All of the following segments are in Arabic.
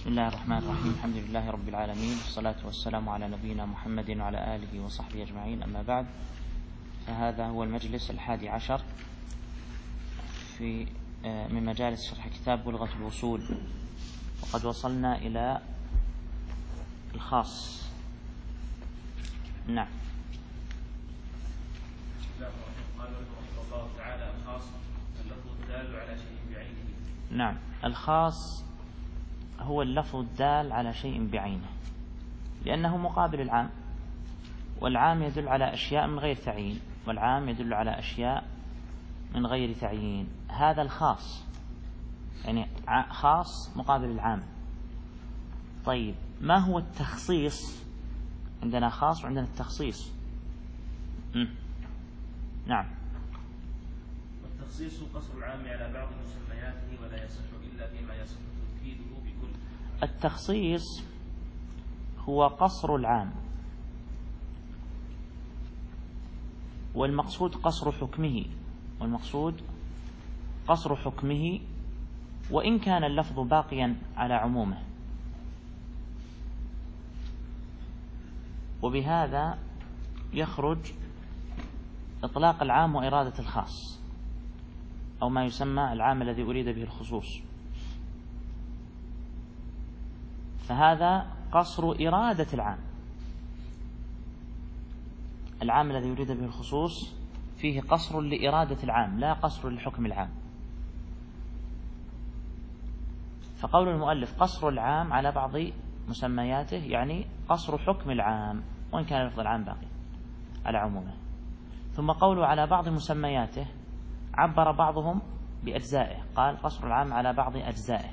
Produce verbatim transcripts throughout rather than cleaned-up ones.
بسم الله الرحمن الرحيم. الحمد لله رب العالمين، والصلاة والسلام على نبينا محمد وعلى آله وصحبه أجمعين. أما بعد، فهذا هو المجلس الحادي عشر في من مجالس شرح كتاب بلغة الوصول، وقد وصلنا إلى الخاص. نعم. قال رحمه الله تعالى: الخاص اللفظ الدال على شيء بعينه. نعم، الخاص هو اللفظ الدال على شيء بعينه، لأنه مقابل العام، والعام يدل على أشياء من غير تعيين، والعام يدل على أشياء من غير تعيين. هذا الخاص، يعني خاص مقابل العام. طيب، ما هو التخصيص؟ عندنا خاص وعندنا التخصيص. م. نعم. والتخصيص قصر العام على بعض مسمياته، ولا يصح إلا فيما يصح توكيده بكل. التخصيص هو قصر العام، والمقصود قصر حكمه، والمقصود قصر حكمه وإن كان اللفظ باقيا على عمومه. وبهذا يخرج إطلاق العام وإرادة الخاص، أو ما يسمى العام الذي أريد به الخصوص. فهذا قصر إرادة العام. العام الذي يريد به الخصوص فيه قصر لإرادة العام، لا قصر لحكم العام. فقول المؤلف قصر العام على بعض مسمياته، يعني قصر حكم العام وإن كان لفظ العام باقي على عمومه. ثم قوله على بعض مسمياته، عبر بعضهم بأجزائه، قال قصر العام على بعض أجزائه.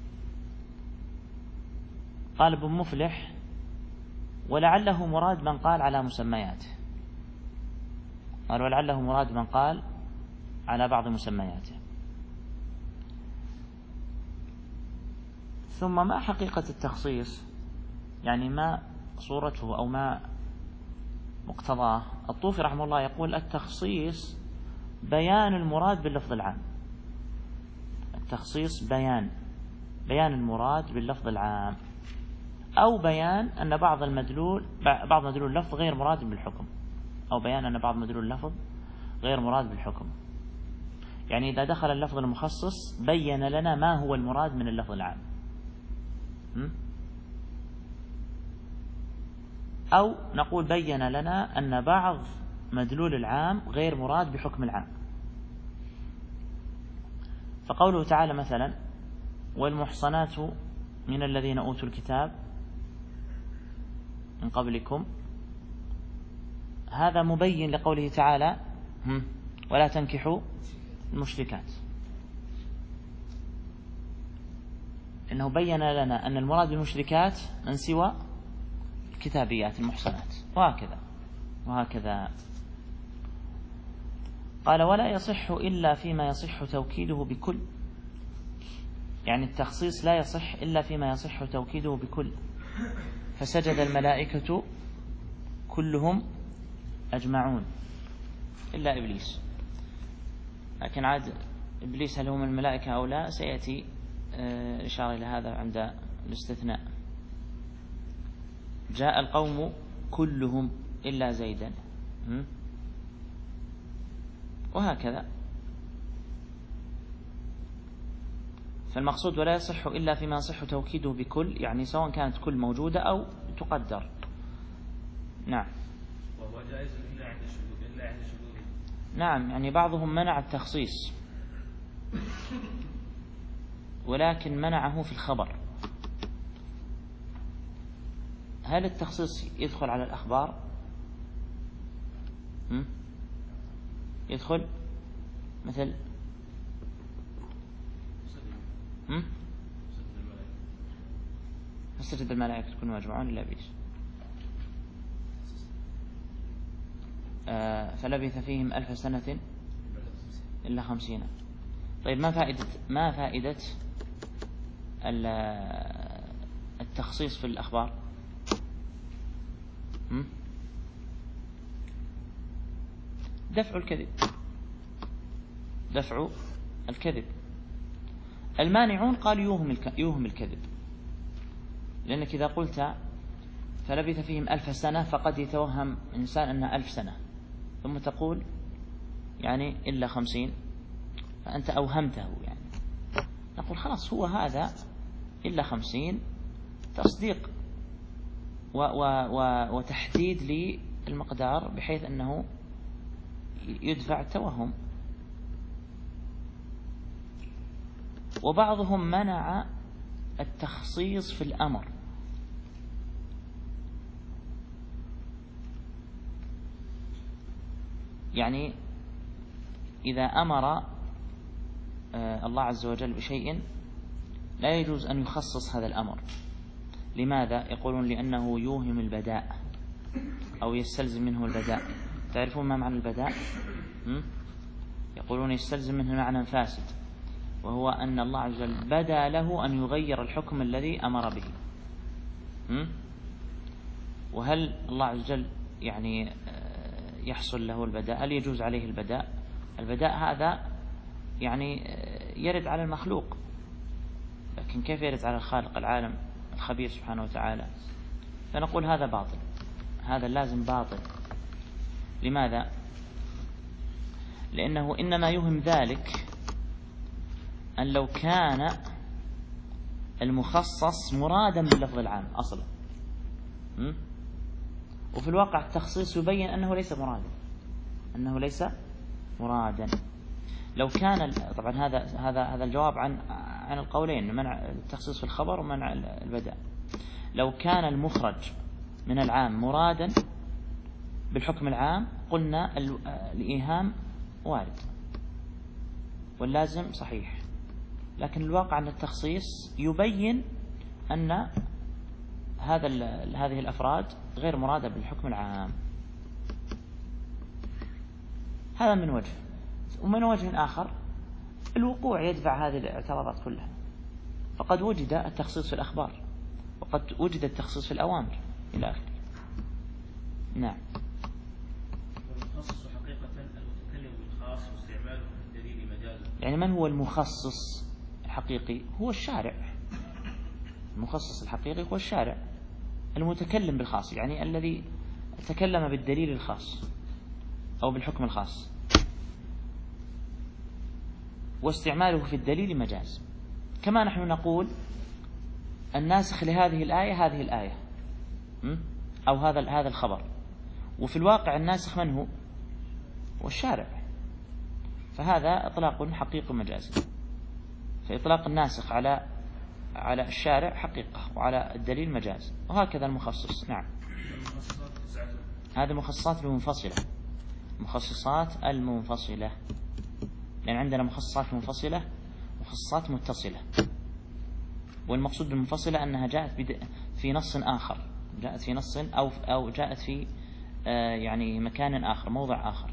قال ابن مفلح: ولعله مراد من قال على مسمياته. قال ولعله مراد من قال على بعض مسمياته. ثم ما حقيقة التخصيص؟ يعني ما صورته أو ما مقتضاه؟ الطوفي رحمه الله يقول: التخصيص بيان المراد باللفظ العام. التخصيص بيان بيان المراد باللفظ العام، أو بيان أن بعض المدلول بعض مدلول اللفظ غير مراد بالحكم، أو بيان أن بعض مدلول اللفظ غير مراد بالحكم. يعني إذا دخل اللفظ المخصص بين لنا ما هو المراد من اللفظ العام، أو نقول بين لنا أن بعض مدلول العام غير مراد بحكم العام. فقوله تعالى مثلا: والمحصنات من الذين أوتوا الكتاب من قبلكم، هذا مبين لقوله تعالى: ولا تنكحوا المشركات. إنه بين لنا أن المراد بالمشركات من سوى الكتابيات المحصنات، وهكذا وهكذا. قال: ولا يصح إلا فيما يصح توكيده بكل. يعني التخصيص لا يصح إلا فيما يصح توكيده بكل. فسجد الملائكة كلهم أجمعون إلا إبليس. لكن عاد إبليس هل هم الملائكة أو لا سيأتي إشارة إلى هذا عند الاستثناء. جاء القوم كلهم إلا زيدا، وهكذا. فالمقصود ولا يصح إلا فيما يصح توكيده بكل، يعني سواء كانت كل موجودة أو تقدر. نعم. وهو جائز إلا عند الشذوذ إلا عند الشذوذ. نعم، يعني بعضهم منع التخصيص، ولكن منعه في الخبر. هل التخصيص يدخل على الأخبار؟ م? يدخل مثل م? فسجد الملائكة تكون مجموعون إلا إبليس. آه فلبث فيهم ألف سنة إلا خمسين. طيب، ما فائدة ما فائدة التخصيص في الأخبار؟ م? دفع الكذب، دفع الكذب. المانعون قالوا يوهم يوهم الكذب، لأنك إذا قلت فلبث فيهم ألف سنة فقد يتوهم إنسان أنها ألف سنة، ثم تقول يعني إلا خمسين، فأنت أوهمته يعني. نقول خلاص هو هذا إلا خمسين تصديق و و و وتحديد للمقدار بحيث أنه يدفع التوهم. وبعضهم منع التخصيص في الأمر، يعني إذا أمر الله عز وجل بشيء لا يجوز أن يخصص هذا الأمر. لماذا؟ يقولون لأنه يوهم البداء أو يستلزم منه البداء. تعرفون ما معنى البداء؟ يقولون يستلزم منه معنى فاسد، وهو أن الله عز وجل بدا له أن يغير الحكم الذي أمر به. وهل الله عز وجل يعني يحصل له البداء؟ هل يجوز عليه البداء؟ البداء هذا يعني يرد على المخلوق، لكن كيف يرد على الخالق العالم الخبير سبحانه وتعالى؟ فنقول هذا باطل، هذا لازم باطل. لماذا؟ لأنه إنما يهم ذلك أن لو كان المخصص مرادا باللفظ العام أصلا، وفي الواقع التخصيص يبين أنه ليس مرادا، أنه ليس مرادا. لو كان طبعا هذا هذا هذا الجواب عن عن القولين، منع التخصيص في الخبر ومنع البداء. لو كان المخرج من العام مرادا بالحكم العام قلنا الإيهام وارد واللازم صحيح، لكن الواقع أن التخصيص يبين أن هذا هذه الأفراد غير مرادة بالحكم العام. هذا من وجه. ومن وجه آخر الوقوع يدفع هذه الاعتراضات كلها، فقد وجد التخصيص في الأخبار وقد وجد التخصيص في الأوامر إلى آخره. نعم. والمخصص حقيقة المتكلم بالخاص واستعماله في الدليل مجازا. يعني من هو المخصص الحقيقي؟ هو الشارع. المخصص الحقيقي هو الشارع المتكلم بالخاص، يعني الذي تكلم بالدليل الخاص أو بالحكم الخاص، واستعماله في الدليل مجاز. كما نحن نقول الناسخ لهذه الآية هذه الآية أو هذا هذا الخبر، وفي الواقع الناسخ من هو؟ والشارع. فهذا إطلاق حقيقي مجازي. فإطلاق الناسخ على على الشارع حقيقة وعلى الدليل مجاز، وهكذا المخصص. نعم. هذه المخصصات المنفصلة، مخصصات المنفصلة، لأن عندنا مخصصات منفصلة ومخصصات متصلة. والمقصود بالمنفصلة أنها جاءت في نص آخر، جاءت في نص أو أو جاءت في آه يعني مكان آخر، موضع آخر،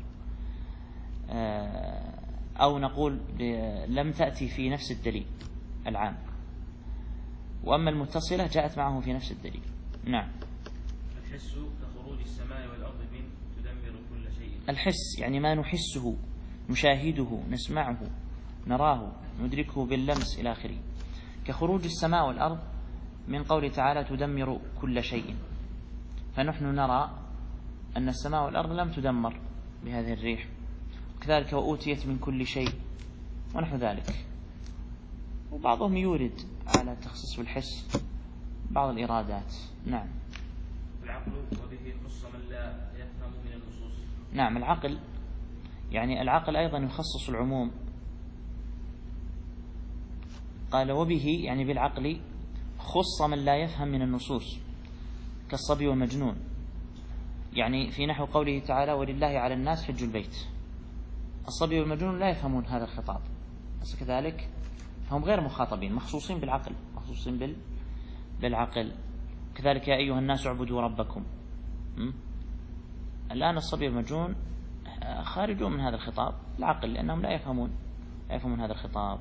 آه أو نقول لم تأتي في نفس الدليل العام. وأما المتصلة جاءت معه في نفس الدليل. نعم. الحس كخروج السماء والأرض من تدمر كل شيء. الحس يعني ما نحسه، نشاهده، نسمعه، نراه، ندركه باللمس إلى آخره. كخروج السماء والأرض من قوله تعالى تدمر كل شيء، فنحن نرى أن السماء والأرض لم تدمر بهذه الريح، وكذلك وأوتيت من كل شيء ونحو ذلك. وبعضهم يورد على تخصيص بالحس بعض الإرادات. نعم. العقل وبه خص من لا يفهم من النصوص. نعم، العقل يعني العقل أيضا يخصص العموم. قال وبه يعني بالعقل خص من لا يفهم من النصوص كالصبي والمجنون، يعني في نحو قوله تعالى ولله على الناس حج البيت. الصبي والمجنون لا يفهمون هذا الخطاب، بس كذلك هم غير مخاطبين، مخصوصين بالعقل، مخصوصين بال بالعقل. كذلك يا أيها الناس اعبدوا ربكم. م? الآن الصبي والمجنون خارجون من هذا الخطاب العقل، لأنهم لا يفهمون لا يفهمون هذا الخطاب.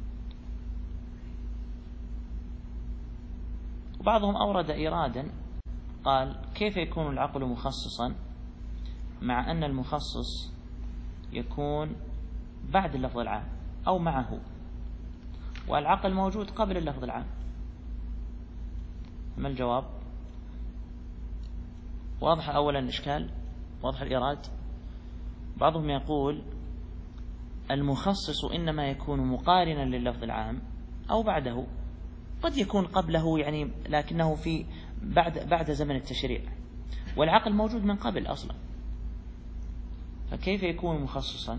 وبعضهم أورد إرادا، قال كيف يكون العقل مخصصا مع أن المخصص يكون بعد اللفظ العام أو معه، والعقل موجود قبل اللفظ العام. ما الجواب؟ واضح أولا الإشكال، واضح الإيراد. بعضهم يقول المخصص إنما يكون مقارنا لللفظ العام أو بعده، قد يكون قبله يعني لكنه في بعد بعد زمن التشريع، والعقل موجود من قبل أصلا، فكيف يكون مخصصا؟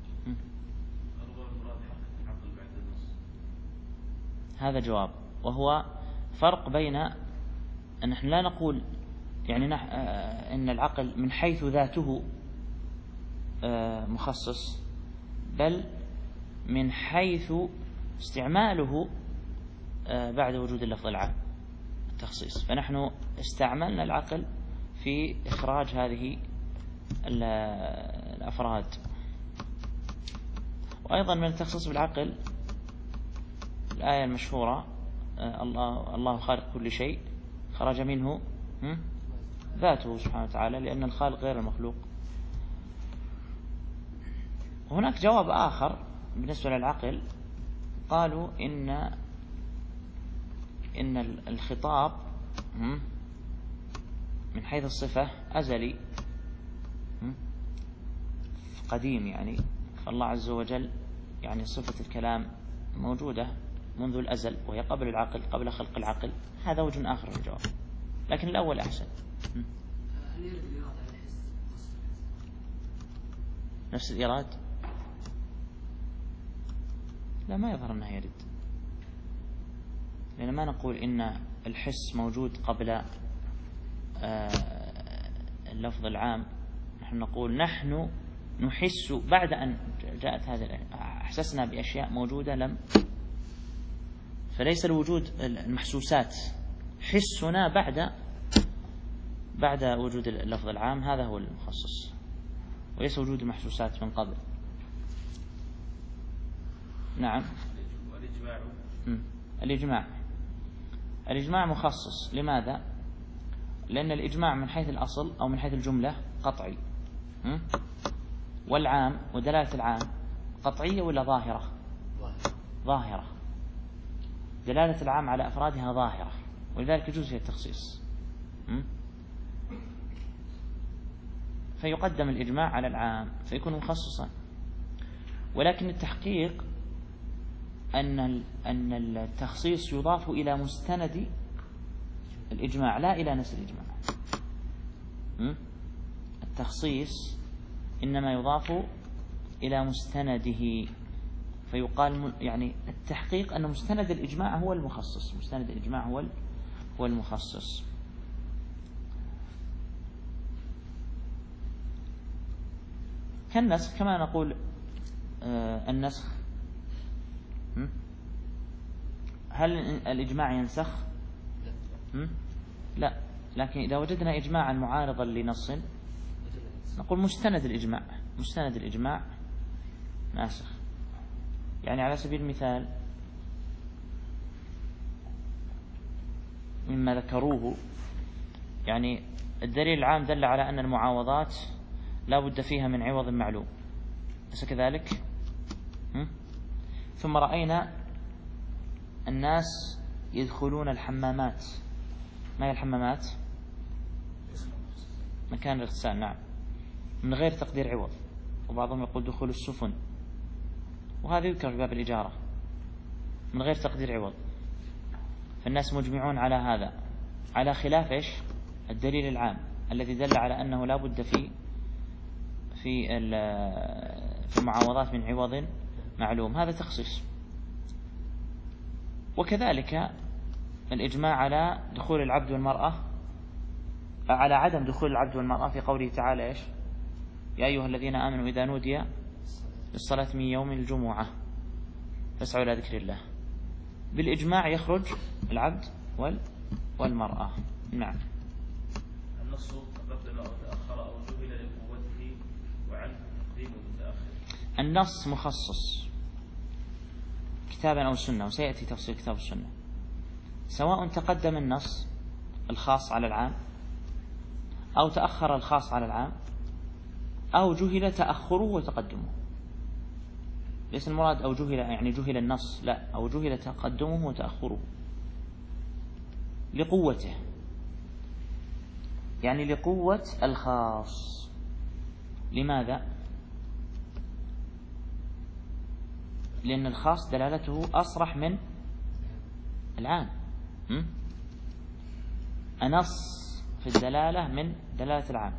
هذا جواب، وهو فرق بين أن نحن لا نقول يعني نح أن العقل من حيث ذاته مخصص، بل من حيث استعماله بعد وجود اللفظ العام التخصيص. فنحن استعملنا العقل في إخراج هذه الأفراد. وأيضا من التخصيص بالعقل الآية المشهورة الله الله خالق كل شيء خرج منه ذاته سبحانه وتعالى، لأن الخالق غير المخلوق. وهناك جواب آخر بالنسبة للعقل، قالوا إن إن الخطاب من حيث الصفة أزلي قديم، يعني فالله عز وجل يعني صفة الكلام موجودة منذ الأزل وهي قبل العقل، قبل خلق العقل. هذا وجه آخر للجواب، لكن الأول أحسن. هل يرد الإرادة على الحس؟ نفس الإراد؟ لا، ما يظهر أنها يرد، لأن ما نقول إن الحس موجود قبل اللفظ العام. نحن نقول نحن نحس بعد أن جاءت هذه، أحسسنا بأشياء موجودة لم، فليس الوجود المحسوسات، حسنا بعد بعد وجود اللفظ العام، هذا هو المخصص، وليس وجود المحسوسات من قبل. نعم. والإجماع الإجماع الإجماع مخصص. لماذا؟ لأن الإجماع من حيث الأصل أو من حيث الجملة قطعي، والعام ودلالة العام قطعية ولا ظاهرة؟ ظاهرة. دلالة العام على أفرادها ظاهرة، ولذلك يجوز فيها التخصيص. فيقدم الإجماع على العام فيكون مخصصا. ولكن التحقيق أن أن التخصيص يضاف إلى مستند الإجماع لا إلى نفس الإجماع. التخصيص إنما يضاف إلى مستنده، فيقال يعني التحقيق أن مستند الإجماع هو المخصص، مستند الإجماع هو هو المخصص. كالنسخ كما نقول آه النسخ، هل الإجماع ينسخ؟ لا، لكن إذا وجدنا إجماعا معارضا لنص نقول مستند الإجماع، مستند الإجماع ناسخ. يعني على سبيل المثال مما ذكروه، يعني الدليل العام دل على أن المعاوضات لا بد فيها من عوض معلوم، أليس كذلك؟ ثم رأينا الناس يدخلون الحمامات. ما هي الحمامات؟ مكان الاغتسال، نعم، من غير تقدير عوض. وبعضهم يقول دخول السفن، وهذا يذكر في باب الإجارة من غير تقدير عوض. فالناس مجمعون على هذا، على خلاف إيش؟ الدليل العام الذي دل على أنه لا بد في في في المعاوضات من عوض معلوم. هذا تخصيص. وكذلك الإجماع على دخول العبد والمرأة، على عدم دخول العبد والمرأة في قوله تعالى إيش؟ يا أيها الذين آمنوا إذا نودي للصلاة من يوم الجمعة فاسعوا إلى ذكر الله. بالإجماع يخرج العبد والمرأة. نعم. النص تقدم أو تأخر أو جهل لقوته وعنه تقديم متأخر. النص مخصص كتابا أو سنة، وسيأتي تفصيل كتاب السنة، سواء تقدم النص الخاص على العام أو تأخر الخاص على العام أو جهل تأخره وتقدمه. ليس المراد أو جهل يعني جهل النص، لا، أو جهل تقدمه وتأخره. لقوته، يعني لقوة الخاص. لماذا؟ لأن الخاص دلالته أصرح من العام، أنص في الدلالة من دلالة العام،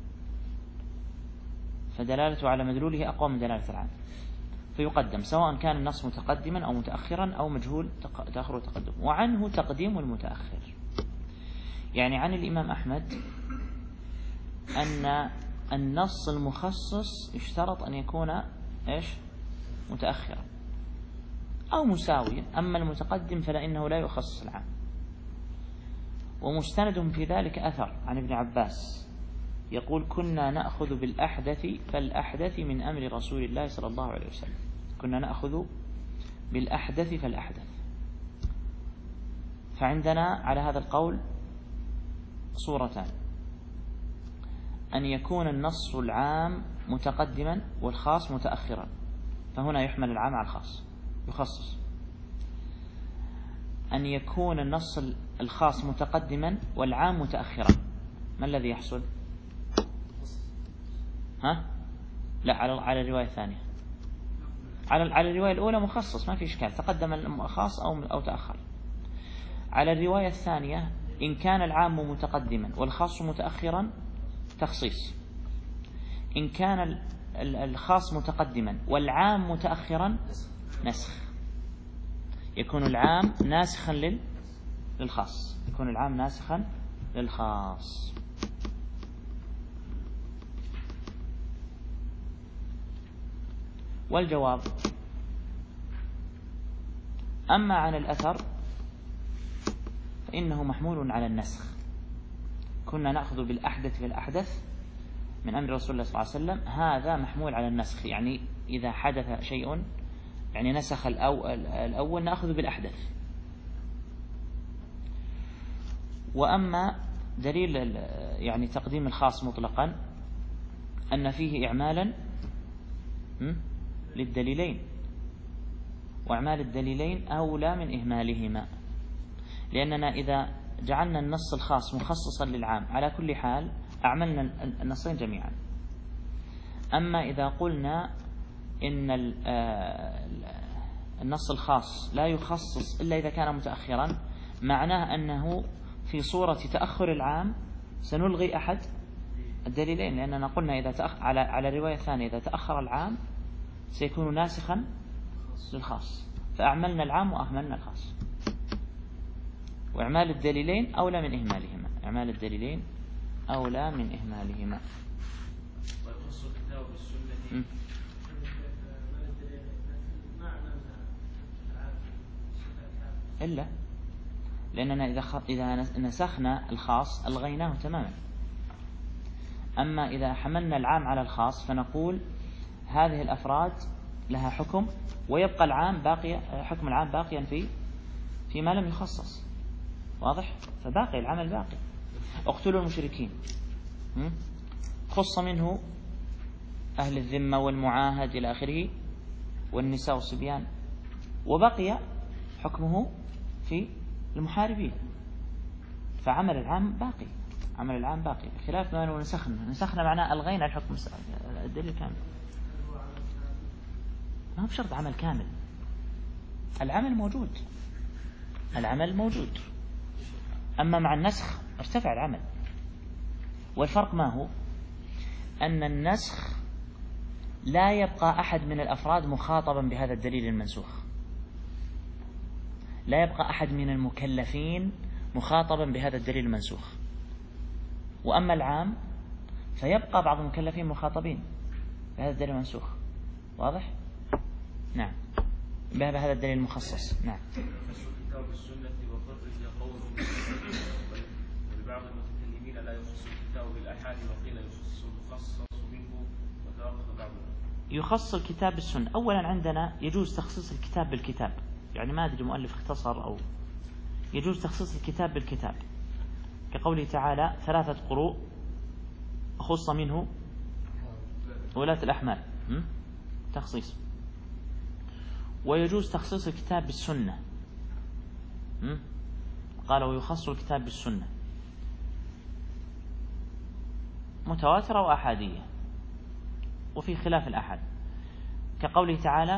فدلالته على مدلوله أقوى من دلالة العام، فيقدم سواء كان النص متقدما أو متأخرا أو مجهول تأخر وتقدم. وعنه تقديم المتأخر، يعني عن الإمام أحمد أن النص المخصص يشترط أن يكون إيش؟ متأخرا أو مساويا، أما المتقدم فلأنه لا يخصص العام. ومستند في ذلك أثر عن ابن عباس يقول: كنا نأخذ بالأحدث فالأحدث من أمر رسول الله صلى الله عليه وسلم. كنا نأخذ بالأحدث فالأحدث. فعندنا على هذا القول صورتان: أن يكون النص العام متقدما والخاص متأخرا، فهنا يحمل العام على الخاص يخصص. أن يكون النص الخاص متقدما والعام متأخرا، ما الذي يحصل؟ ها؟ لا، على على الرواية الثانية. على على الرواية الأولى مخصص ما في إشكال، تقدم الخاص أو أو تأخر. على الرواية الثانية إن كان العام متقدما والخاص متأخرا تخصيص، إن كان الخاص متقدما والعام متأخرا نسخ. يكون العام ناسخا لل للخاص يكون العام ناسخا للخاص. والجواب: أما عن الأثر فإنه محمول على النسخ. كنا نأخذ بالأحدث بالأحدث من أمر رسول الله صلى الله عليه وسلم، هذا محمول على النسخ، يعني إذا حدث شيء يعني نسخ الأول نأخذ بالأحدث. وأما دليل يعني تقديم الخاص مطلقا أن فيه إعمالا للدليلين، وإعمال الدليلين أولى من إهمالهما، لأننا إذا جعلنا النص الخاص مخصصا للعام على كل حال أعملنا النصين جميعا. أما إذا قلنا إن النص الخاص لا يخصص إلا إذا كان متأخرا، معناه أنه في صورة تأخر العام سنلغي أحد الدليلين، لأننا قلنا إذا تأخر على على الرواية الثانية إذا تأخر العام سيكون ناسخا للخاص، فأعملنا العام وأهملنا الخاص. وإعمال الدليلين أولى من إهمالهما إعمال الدليلين أولى من إهمالهما. ويخص الكتاب بالسنة إلا لأننا إذا إذا نسخنا الخاص ألغيناه تماما. أما إذا حملنا العام على الخاص فنقول هذه الأفراد لها حكم ويبقى العام باقي حكم العام باقيا في فيما لم يخصص. واضح؟ فباقي العمل باقي. اقتلوا المشركين خص منه أهل الذمة والمعاهد إلى آخره والنساء والصبيان، وبقي حكمه في المحاربين، فعمل العام باقي عمل العام باقي خلاف ما لو نسخنا نسخنا معناه ألغينا الحكم الدليل كامل. ما هو بشرط عمل كامل، العمل موجود العمل موجود أما مع النسخ ارتفع العمل. والفرق ما هو؟ أن النسخ لا يبقى أحد من الأفراد مخاطبا بهذا الدليل المنسوخ، لا يبقى أحد من المكلفين مخاطبا بهذا الدليل المنسوخ. وأما العام فيبقى بعض المكلفين مخاطبين بهذا الدليل المنسوخ. واضح؟ نعم، بهذا الدليل المخصص. نعم. الكتاب بالسنة وفرج قول ولبعض المتكلمين لا يخص الكتاب بالأحاد وقيل يخص المخصص منه وتوقف بعضهم. يخص الكتاب بالسنة. أولا عندنا يجوز تخصيص الكتاب بالكتاب، يعني ما أدري المؤلف اختصر أو يجوز تخصيص الكتاب بالكتاب، كقوله تعالى ثلاثة قروء خص منه ولاة الأحمال، تخصيص. ويجوز تخصيص الكتاب بالسنة، قال ويخص الكتاب بالسنة متواترة وأحادية وفي خلاف الأحد، كقوله تعالى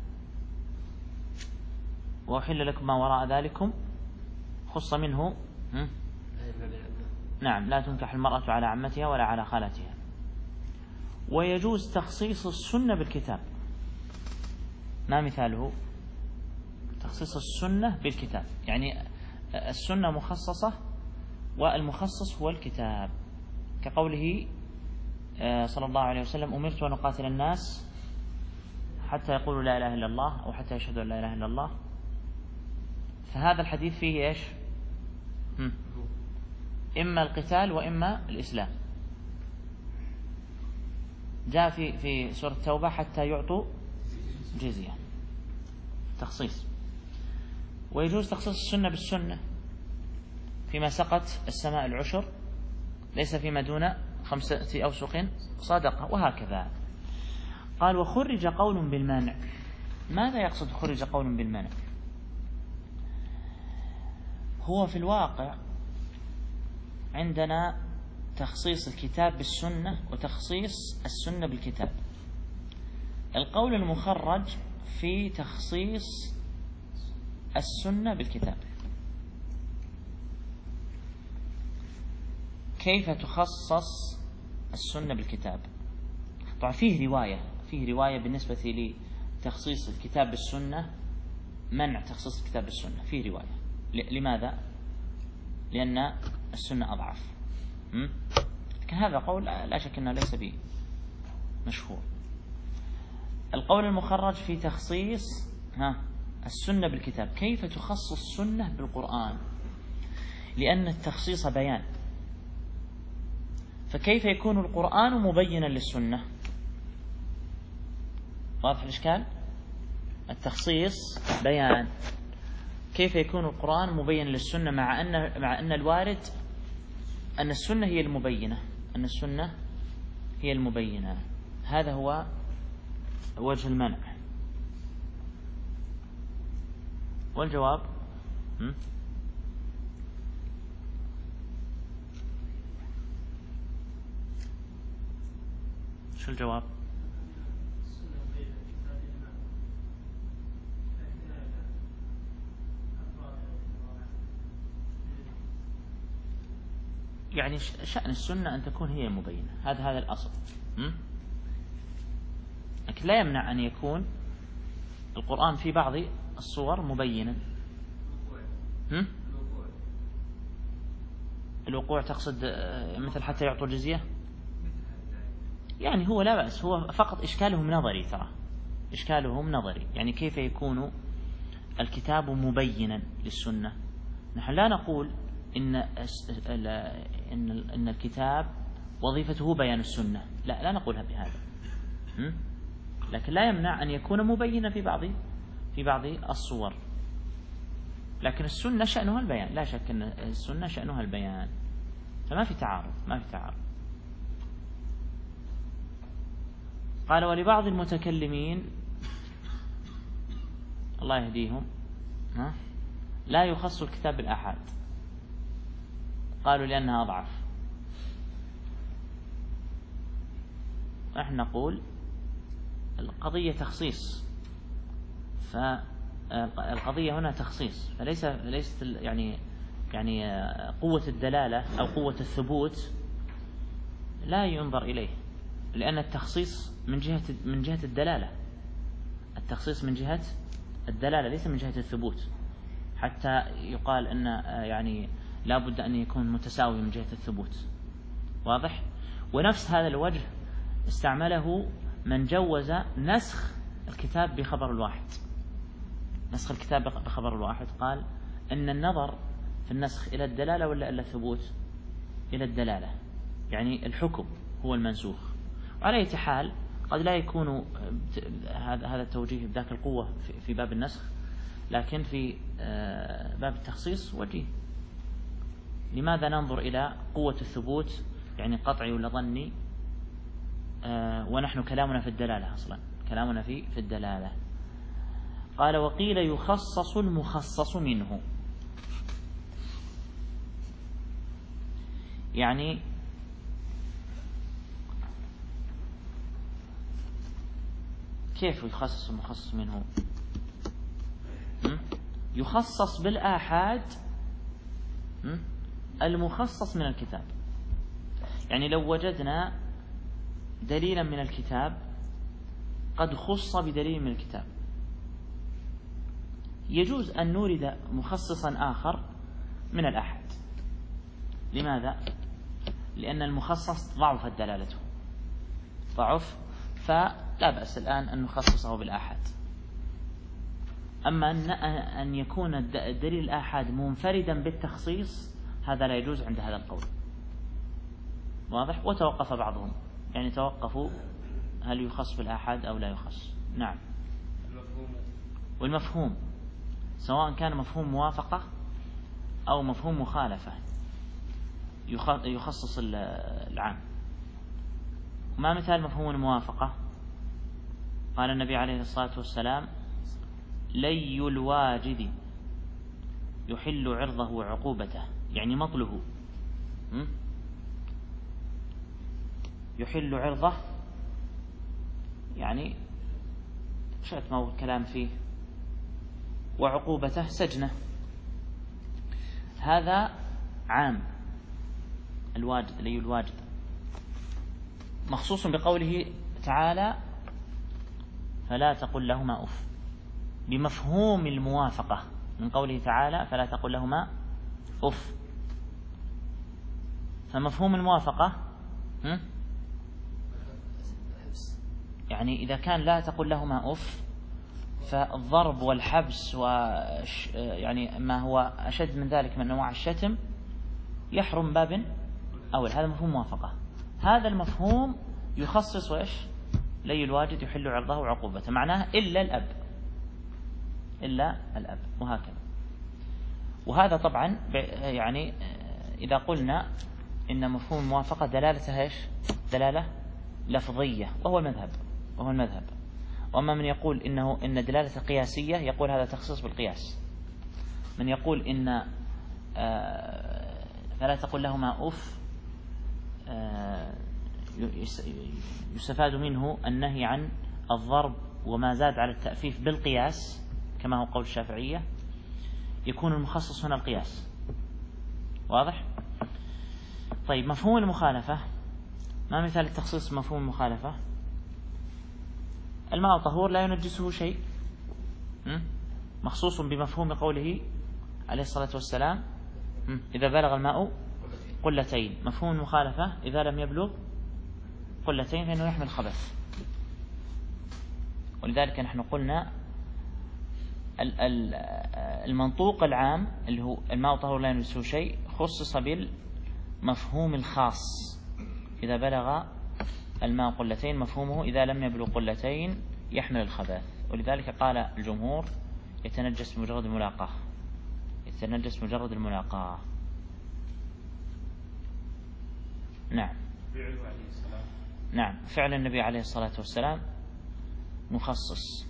وأحل لكم ما وراء ذلكم، خص منه نعم لا تنكح المرأة على عمتها ولا على خالتها. ويجوز تخصيص السنة بالكتاب. ما مثاله؟ تخصيص السنة بالكتاب، يعني السنة مخصصة والمخصص هو الكتاب، كقوله صلى الله عليه وسلم أمرت أن أقاتل الناس حتى يقولوا لا إله إلا الله أو حتى يشهدوا لا إله إلا الله. فهذا الحديث فيه إيش؟ إما القتال وإما الإسلام. جاء في في سورة التوبة حتى يعطوا جزية، تخصيص. ويجوز تخصيص السنة بالسنة فيما سقت السماء العشر ليس فيما دون خمسة أوسق صدقة، وهكذا. قال وخرج قول بالمانع. ماذا يقصد خرج قول بالمانع؟ هو في الواقع عندنا تخصيص الكتاب بالسنة وتخصيص السنة بالكتاب. القول المخرج في تخصيص السنة بالكتاب. كيف تخصص السنة بالكتاب؟ طبعا فيه رواية فيه رواية بالنسبة لتخصيص الكتاب بالسنة، منع تخصيص الكتاب بالسنة، فيه رواية. لماذا؟ لأن السنة أضعف. هذا قول لا شك أنه ليس به مشهور. القول المخرج في تخصيص ها السنة بالكتاب. كيف تخصص السنة بالقرآن؟ لأن التخصيص بيان، فكيف يكون القرآن مبينا للسنة؟ واضح الإشكال؟ التخصيص بيان، كيف يكون القرآن مبين للسنة مع أن مع أن الوارد أن السنة هي المبينة أن السنة هي المبينة. هذا هو وجه المنع. والجواب شو الجواب؟ يعني شأن السنة أن تكون هي المبينة، هذا هذا الأصل. لكن لا يمنع أن يكون القرآن في بعض الصور مبينا. الوقوع تقصد مثل حتى يعطوا الجزية؟ يعني هو لا بأس، هو فقط إشكالهم نظري، ترى إشكالهم نظري، يعني كيف يكون الكتاب مبينا للسنة. نحن لا نقول إن إن إن الكتاب وظيفته بيان السنة، لا لا نقولها بهذا، لكن لا يمنع أن يكون مبينا في بعض في بعض الصور. لكن السنة شأنها البيان، لا شك أن السنة شأنها البيان، فما في تعارض ما في تعارض. قال ولبعض المتكلمين الله يهديهم ها لا يخص الكتاب بالآحاد، قالوا لأنها أضعف. نحن نقول القضية تخصيص، فالقضية هنا تخصيص، فليس ليست يعني يعني قوة الدلالة أو قوة الثبوت لا ينظر إليه، لأن التخصيص من جهة من جهة الدلالة، التخصيص من جهة الدلالة ليس من جهة الثبوت، حتى يقال أن يعني لا بد أن يكون متساوي من جهة الثبوت. واضح؟ ونفس هذا الوجه استعمله من جوز نسخ الكتاب بخبر الواحد. نسخ الكتاب بخبر الواحد قال أن النظر في النسخ إلى الدلالة ولا إلى الثبوت؟ إلى الدلالة، يعني الحكم هو المنسوخ. وعلى أي حال قد لا يكون هذا هذا التوجيه بذاك القوة في باب النسخ، لكن في باب التخصيص وجيه. لماذا ننظر إلى قوة الثبوت يعني قطعي ولا ظني، ونحن كلامنا في الدلالة، أصلا كلامنا في في الدلالة. قال وقيل يخصص المخصص منه. يعني كيف يخصص المخصص منه؟ يخصص بالآحاد المخصص من الكتاب. يعني لو وجدنا دليلا من الكتاب قد خص بدليل من الكتاب، يجوز أن نورد مخصصا آخر من الآحاد. لماذا؟ لأن المخصص ضعفت دلالته، ضعف، فلا بأس الآن أن نخصصه بالآحاد. أما أن يكون الدليل الآحاد منفردا بالتخصيص هذا لا يجوز عند هذا القول. واضح؟ وتوقف بعضهم، يعني توقفوا هل يخص بالآحاد أو لا يخص. نعم. والمفهوم سواء كان مفهوم موافقة أو مفهوم مخالفة يخصص العام. ما مثال مفهوم الموافقة؟ قال النبي عليه الصلاة والسلام: لي الواجد يحل عرضه وعقوبته، يعني مطله يحل عرضه، يعني شئت ما هو الكلام فيه، وعقوبته سجنه. هذا عام الواجد، لي الواجد، مخصوص بقوله تعالى: فلا تقل لهما أف، بمفهوم الموافقة من قوله تعالى: فلا تقل لهما أف. فمفهوم الموافقة يعني إذا كان لا تقل لهما أف، فالضرب والحبس وش يعني ما هو أشد من ذلك من أنواع الشتم يحرم باب أول. هذا مفهوم موافقة. هذا المفهوم يخصص وإيش؟ لي الواجد يحل عرضه وعقوبته، معناه إلا الأب، إلا الأب، وهكذا. وهذا طبعا يعني إذا قلنا إن مفهوم الموافقة دلالته إيش؟ دلالة لفظية، وهو المذهب، وهو المذهب. وأما من يقول إنه إن دلالة قياسية يقول هذا تخصيص بالقياس. من يقول إن فلا تقل لهما أف يستفاد منه النهي عن الضرب وما زاد على التأفيف بالقياس كما هو قول الشافعية، يكون المخصص هنا القياس. واضح؟ طيب، مفهوم المخالفة، ما مثال التخصيص مفهوم المخالفة؟ الماء طهور لا ينجسه شيء، مخصوص بمفهوم قوله عليه الصلاة والسلام: إذا بلغ الماء قلتين. مفهوم المخالفة: إذا لم يبلغ قلتين فإنه يحمل خبث. ولذلك نحن قلنا المنطوق العام اللي هو الماء طهور لا ينجسه شيء خصص بالمفهوم الخاص: إذا بلغ الماء قلتين، مفهومه إذا لم يبلغ قلتين يحمل الخبث. ولذلك قال الجمهور: يتنجس بمجرد الملاقاة، يتنجس بمجرد الملاقاة. نعم. نعم، فعل النبي عليه الصلاة والسلام مخصص،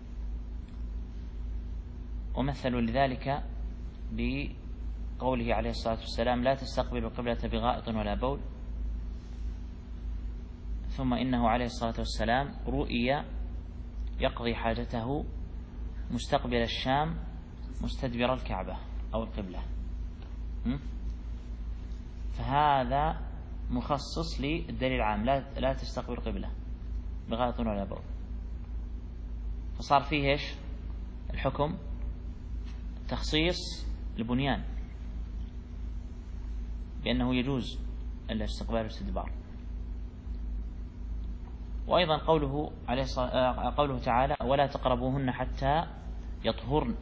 ومثلوا لذلك بقوله عليه الصلاة والسلام: لا تستقبل القبلة بغائط ولا بول. ثم إنه عليه الصلاة والسلام رؤي يقضي حاجته مستقبل الشام مستدبر الكعبة أو القبلة. فهذا مخصص للدليل العام: لا لا تستقبل القبلة بغائط ولا بول. فصار فيه إيش الحكم؟ تخصيص البنيان بأنه يجوز الاستقبال والاستدبار. وأيضا قوله عليه الصلاة قوله تعالى: ولا تقربوهن حتى يطهرن.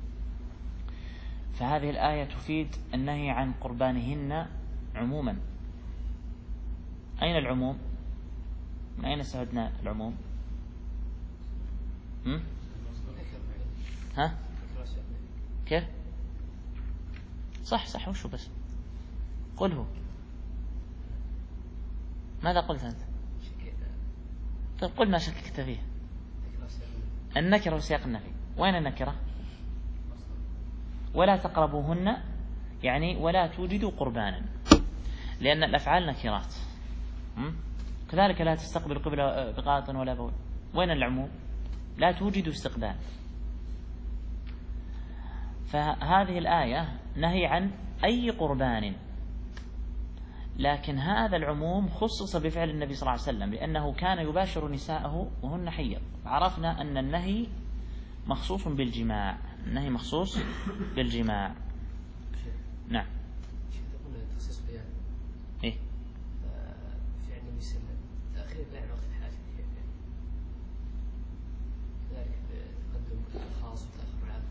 فهذه الآية تفيد النهي عن قربانهن عموما. أين العموم؟ من أين استفدنا العموم؟ هم؟ ها؟ كيف؟ صح صح، وشو بس قله. ماذا قلت أنت؟ طيب قل ما شككت فيه. النكرة وسياق النفي. وين النكرة؟ ولا تقربوهن، يعني ولا توجدوا قربانا. لأن الأفعال نكرات. كذلك لا تستقبل قبل بغائط ولا بول. وين العموم؟ لا توجد استقبال. فهذه الآية نهي عن أي قربان، لكن هذا العموم خصص بفعل النبي صلى الله عليه وسلم لأنه كان يباشر نساءه وهن حيض. عرفنا أن النهي مخصوص بالجماع، النهي مخصوص بالجماع. نعم. إيه؟ في النبي صلى الله عليه وسلم تأخير بيان وقت الحاجة ذلك بتقدم الخاص وتأخر العام.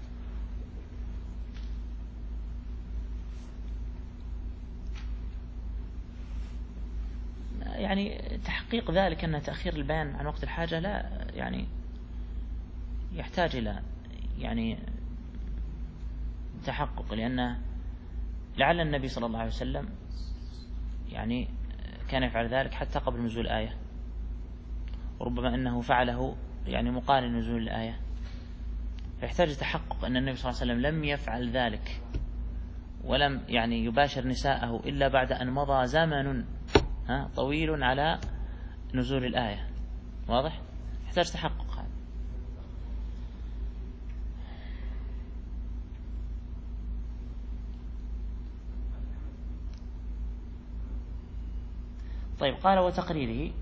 يعني تحقيق ذلك أن تأخير البيان عن وقت الحاجة لا يعني يحتاج إلى يعني تحقق، لأن لعل النبي صلى الله عليه وسلم يعني كان يفعل ذلك حتى قبل نزول الآية، وربما أنه فعله يعني مقارن نزول الآية، فيحتاج تحقق أن النبي صلى الله عليه وسلم لم يفعل ذلك ولم يعني يباشر نساءه إلا بعد أن مضى زمن طويل على نزول الآية. واضح؟ يحتاج تحقق هذا. طيب قال وتقريره،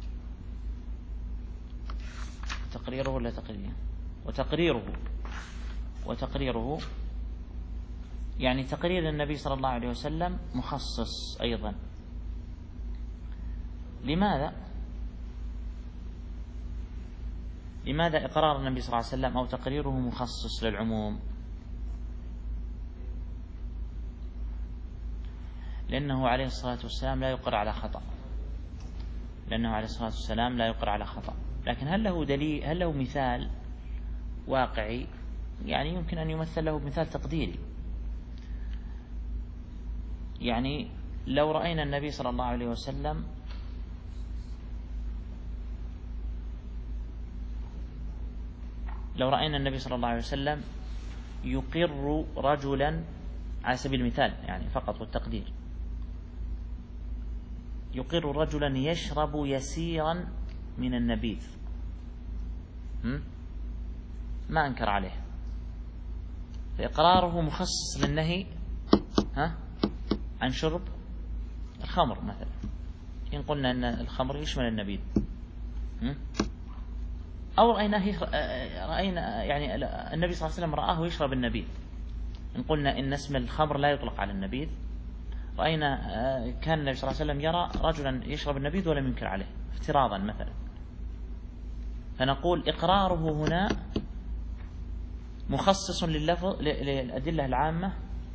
تقريره ولا تقريره؟ وتقريره وتقريره يعني تقرير النبي صلى الله عليه وسلم مخصص أيضا. لماذا؟ لماذا إقرار النبي صلى الله عليه وسلم أو تقريره مخصص للعموم؟ لأنه عليه الصلاة والسلام لا يقر على خطأ، لأنه عليه الصلاة والسلام لا يقر على خطأ. لكن هل له دليل، هل له مثال واقعي؟ يعني يمكن أن يمثل له بمثال تقديري. يعني لو رأينا النبي صلى الله عليه وسلم لو رأينا النبي صلى الله عليه وسلم يقر رجلا على سبيل المثال يعني فقط والتقدير، يقر رجلا يشرب يسيرا من النبيذ ما أنكر عليه، فإقراره مخصص للنهي ها عن شرب الخمر مثلا، إن قلنا أن الخمر يشمل النبيذ. أو رأيناه رأينا يعني النبي صلى الله عليه وسلم رآه يشرب النبيذ، إن قلنا إن اسم الخمر لا يطلق على النبيذ. رأينا كان النبي صلى الله عليه وسلم يرى رجلا يشرب النبيذ ولم ينكر عليه افتراضا مثلا، فنقول إقراره هنا مخصص لللفظ للأدلة العامة،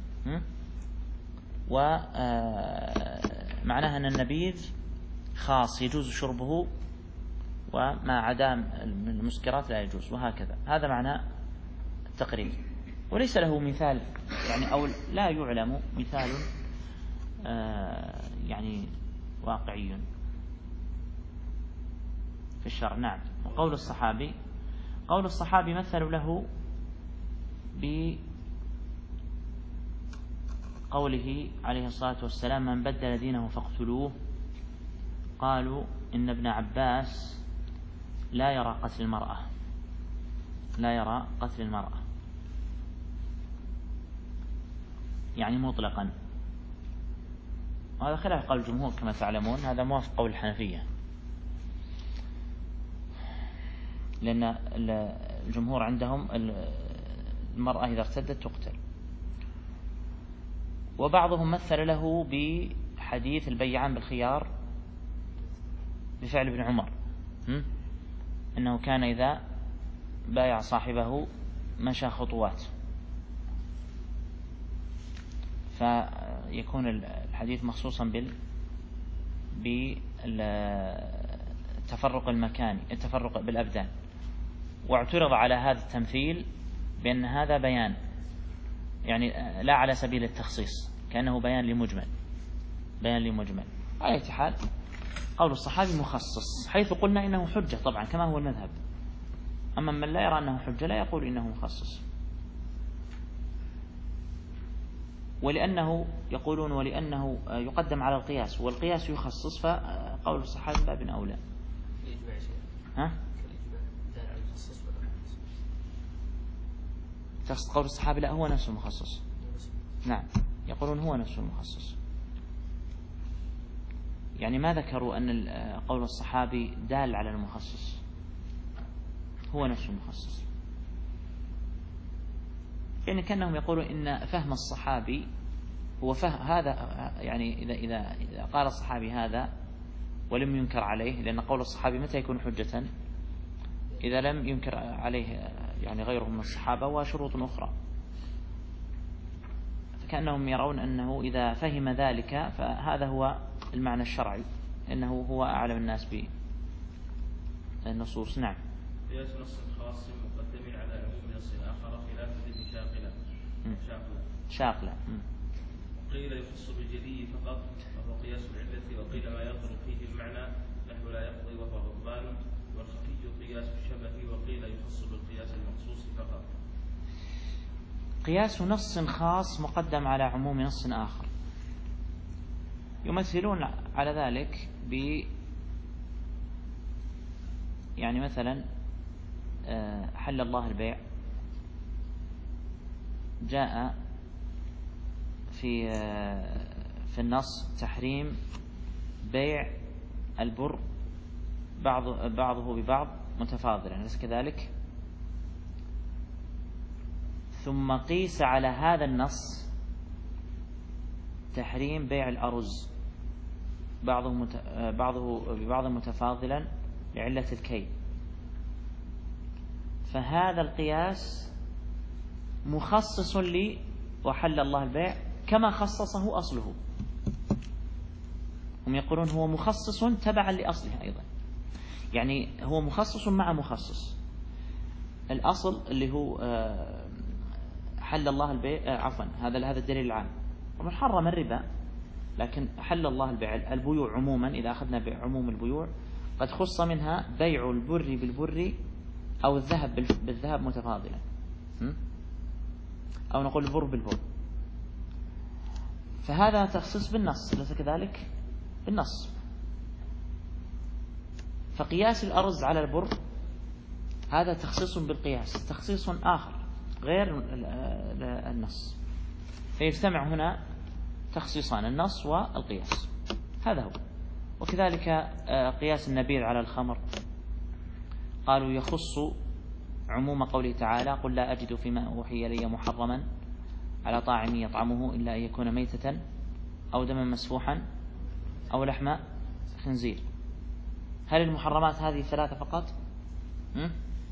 ومعناها أن النبيذ خاص يجوز شربه وما عدا من المسكرات لا يجوز، وهكذا. هذا معنى التقرير، وليس له مثال يعني أو لا يعلم مثال يعني واقعي في الشرع. نعم. وقول الصحابي، قول الصحابي مثلوا له بقوله عليه الصلاة والسلام من بدل دينه فاقتلوه. قالوا إن ابن عباس لا يرى قتل المرأة، لا يرى قتل المرأة يعني مطلقا، وهذا خلاف قول الجمهور كما تعلمون. هذا موافق قول الحنفية، لأن الجمهور عندهم المرأة إذا ارتدت تقتل. وبعضهم مثل له بحديث البيعان بالخيار بفعل ابن عمر، إنه كان إذا بايع صاحبه مشى خطوات، فيكون الحديث مخصوصا بال بالتفرق المكاني، التفرق بالأبدان. واعترض على هذا التمثيل بأن هذا بيان يعني لا على سبيل التخصيص، كأنه بيان لمجمل، بيان لمجمل. على أي حال قول الصحابي مخصص، حيث قلنا إنه حجة طبعا كما هو المذهب. أما من لا يرى أنه حجة لا يقول إنه مخصص. ولأنه يقولون ولأنه يقدم على القياس والقياس يخصص، فقول الصحابي من باب أولى. الإجماع شيء. ها؟ الإجماع دال على المخصص ولا المخصص؟ تقصد قول الصحابي؟ لا، هو نفسه المخصص. نعم، يقولون هو نفسه المخصص. يعني ما ذكروا أن قول الصحابي دال على المخصص، هو نفسه المخصص. يعني كأنهم يقولون إن فهم الصحابي هو فهم هذا، يعني إذا إذا إذا قال الصحابي هذا ولم ينكر عليه، لأن قول الصحابي متى يكون حجة؟ إذا لم ينكر عليه يعني غيره من الصحابة وشروط أخرى. فكأنهم يرون أنه إذا فهم ذلك فهذا هو المعنى الشرعي، أنه هو أعلم الناس بالنصوص. نعم. قياس نص خاص مقدم على عموم نص آخر خلافا لابن شاقلة. شاقلة. شاقلة. قيل يخص بالجلي فقط وهو قياس العلة، وقيل ما يظهر فيه المعنى نحو لا يقضي وهو غضبان، والخفي قياس الشبه، وقيل يخص بالقياس المخصوص فقط. قياس نص خاص مقدم على عموم نص آخر، يمثلون على ذلك ب يعني مثلا حل الله البيع، جاء في في النص تحريم بيع البر بعض بعضه ببعض متفاضلا، أليس كذلك؟ ثم قيس على هذا النص تحريم بيع الأرز بعضه مت... بعضه ببعض متفاضلا لعلة الكي، فهذا القياس مخصص لي وحل الله البيع كما خصصه أصله. هم يقولون هو مخصص تبعا لأصله أيضا، يعني هو مخصص مع مخصص. الأصل اللي هو حل الله البيع، عفوا هذا هذا الدليل العام، ومن حرم الربا، لكن حل الله البيع البيوع عموما. إذا أخذنا بعموم البيوع قد خص منها بيع البر بالبر أو الذهب بالذهب متفاضلا، أو نقول البر بالبر، فهذا تخصيص بالنص، ليس كذلك؟ بالنص. فقياس الأرز على البر هذا تخصيص بالقياس، تخصيص آخر غير النص، فيجتمع هنا تخصيصان، النص والقياس، هذا هو. وكذلك قياس النبيذ على الخمر، قالوا يخص عموم قوله تعالى قل لا أجد فيما أوحي إلي محرما على طاعم يطعمه إلا أن يكون ميتة أو دما مسفوحا أو لحم خنزير. هل المحرمات هذه ثلاثة فقط؟ م?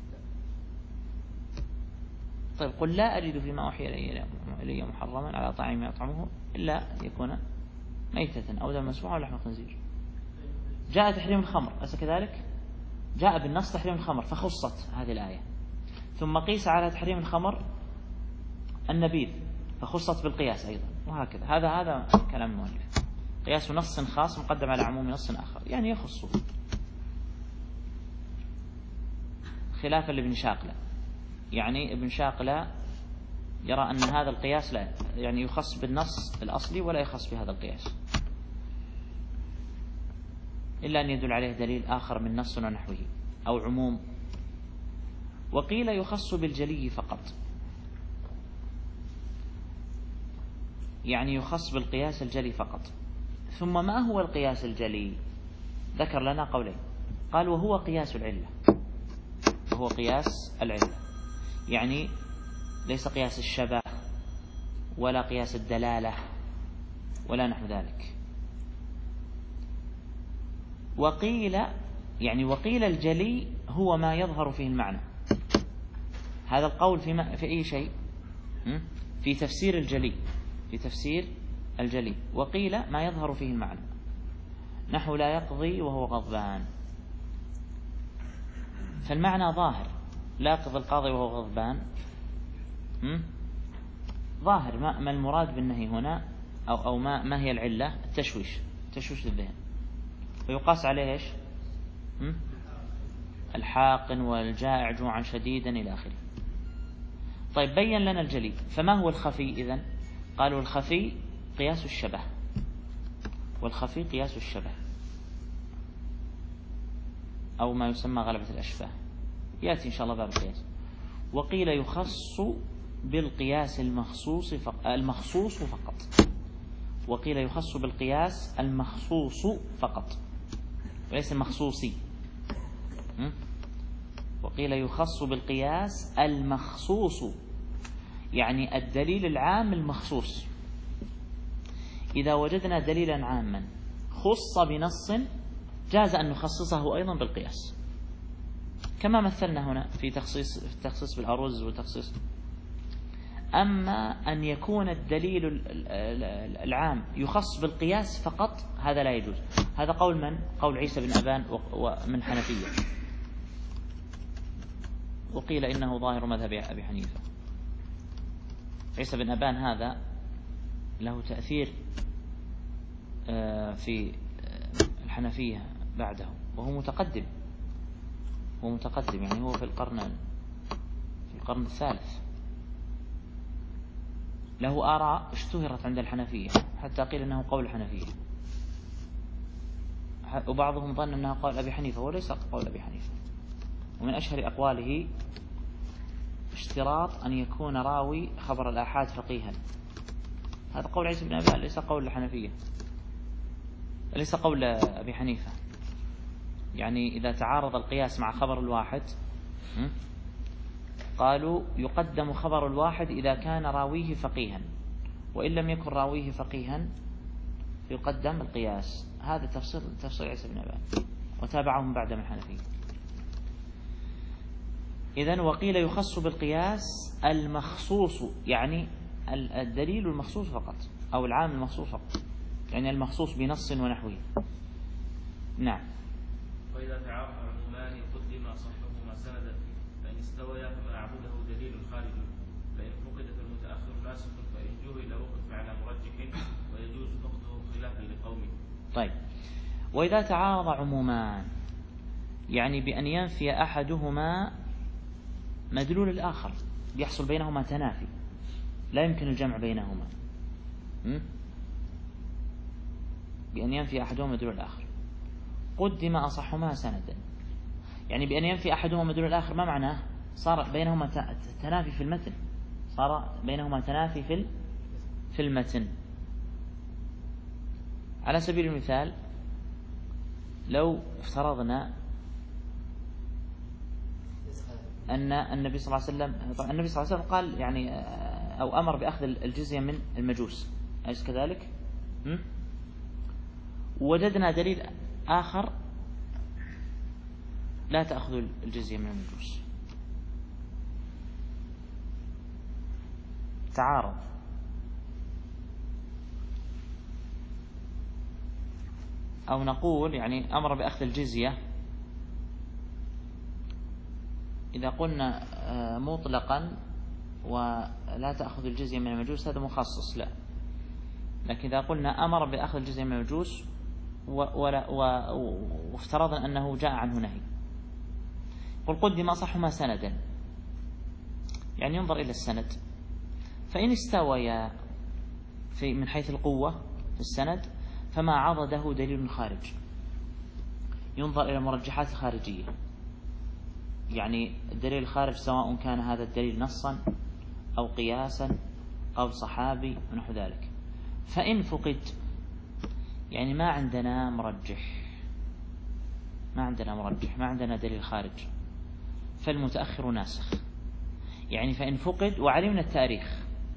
طيب قل لا أجد فيما أوحي إلي محرما على طاعم يطعمه إلا يكون ميتة أو دما مسفوحا أو لحم خنزير. جاء تحريم الخمر، أليس كذلك؟ جاء بالنص تحريم الخمر فخصت هذه الآية، ثم قيس على تحريم الخمر النبيذ فخصت بالقياس أيضا، وهكذا. هذا هذا كلام المؤلف، قياس نص خاص مقدم على عموم نص آخر، يعني يخصه، خلافا لابن شاقلة. يعني ابن شاقلة يرى أن هذا القياس لا يعني يخص بالنص الأصلي ولا يخص بهذا القياس، إلا أن يدل عليه دليل آخر من نص ونحوه أو عموم. وقيل يخص بالجلي فقط، يعني يخص بالقياس الجلي فقط. ثم ما هو القياس الجلي؟ ذكر لنا قولين، قال وهو قياس العلة، وهو قياس العلة، يعني ليس قياس الشبه ولا قياس الدلالة ولا نحو ذلك. وقيل يعني وقيل الجلي هو ما يظهر فيه المعنى. هذا القول في, ما في أي شيء؟ في تفسير الجلي، في تفسير الجلي. وقيل ما يظهر فيه المعنى نحو لا يقضي وهو غضبان، فالمعنى ظاهر، لا يقضي القاضي وهو غضبان ظاهر. ما, ما المراد بالنهي هنا، أو, أو ما, ما هي العلة؟ التشويش، تشويش الذهن، ويقاس عليه إيش؟ الحاقن والجائع جوعا شديدا إلى آخره. طيب بين لنا الجلي، فما هو الخفي إذن؟ قالوا الخفي قياس الشبه، والخفي قياس الشبه أو ما يسمى غلبة الأشباه، يأتي إن شاء الله باب القياس. وقيل يخص بالقياس المخصوص فقط المخصوص فقط وقيل يخص بالقياس المخصوص فقط وليس المخصوصي. وقيل يخص بالقياس المخصوص، يعني الدليل العام المخصوص. إذا وجدنا دليلا عاما خص بنص جاز أن نخصصه أيضا بالقياس، كما مثلنا هنا في تخصيص في التخصيص بالأرز وتخصيص. أما أن يكون الدليل العام يخص بالقياس فقط هذا لا يجوز. هذا قول من؟ قول عيسى بن أبان ومن حنفية، وقيل إنه ظاهر مذهب أبي حنيفة. عيسى بن أبان هذا له تأثير في الحنفية بعده، وهو متقدم هو متقدم يعني هو في القرن في القرن الثالث. له آراء اشتهرت عند الحنفية حتى قيل أنه قول الحنفية، وبعضهم ظن أنه قول أبي حنيفة وليس قول أبي حنيفة. ومن أشهر أقواله اشتراط أن يكون راوي خبر الآحاد فقيها. هذا قول عيسى بن أبان، ليس قول الحنفية، ليس قول أبي حنيفة. يعني إذا تعارض القياس مع خبر الواحد قالوا يقدم خبر الواحد إذا كان راويه فقيها، وإن لم يكن راويه فقيها يقدم القياس. هذا تفسير تفسير عيسى بن أبان، وتابعهم بعد من الحنفية. إذن وقيل يخص بالقياس المخصوص، يعني الدليل المخصوص فقط أو العام المخصوص فقط، يعني المخصوص بنص ونحوه. نعم. وإذا تعارض عمومان قدم أصحهما سندا، فإن استويا فما أعبده دليل خارج، فإن فقد فالمتأخر ناسخ، فإن جهل وقف على مرجح ويجوز فقده خلافا لقومه. طيب، وإذا تعارض عمومان يعني بأن ينفي أحدهما مدلول الآخر، يحصل بينهما تنافي لا يمكن الجمع بينهما، بأن ينفي أحدهما مدلول الآخر. قدم أصحهما سندا، يعني بأن ينفي أحدهما مدلول الآخر ما معناه؟ صار بينهما تنافي في المتن، صار بينهما تنافي في في المتن. على سبيل المثال لو افترضنا أن النبي صلى الله عليه وسلم طبعا النبي صلى الله عليه وسلم قال يعني أو أمر بأخذ الجزية من المجوس، أليس كذلك؟ وجدنا دليل آخر لا تأخذ الجزية من المجوس، تعارض. أو نقول يعني أمر بأخذ الجزية، إذا قلنا مطلقا ولا تأخذ الجزية من المجوس هذا مخصص، لا. لكن إذا قلنا أمر بأخذ الجزية من المجوس وافترضنا أنه جاء عنه نهي، قل قدم أصحهما سندا، يعني ينظر إلى السند، فإن استويا في من حيث القوة في السند فما عضده دليل خارج، ينظر إلى مرجحات خارجية، يعني الدليل الخارج سواء كان هذا الدليل نصا أو قياسا أو صحابي ونحو ذلك. فإن فقد يعني ما عندنا مرجح، ما عندنا مرجح ما عندنا دليل خارج، فالمتأخر ناسخ. يعني فإن فقد وعلمنا التاريخ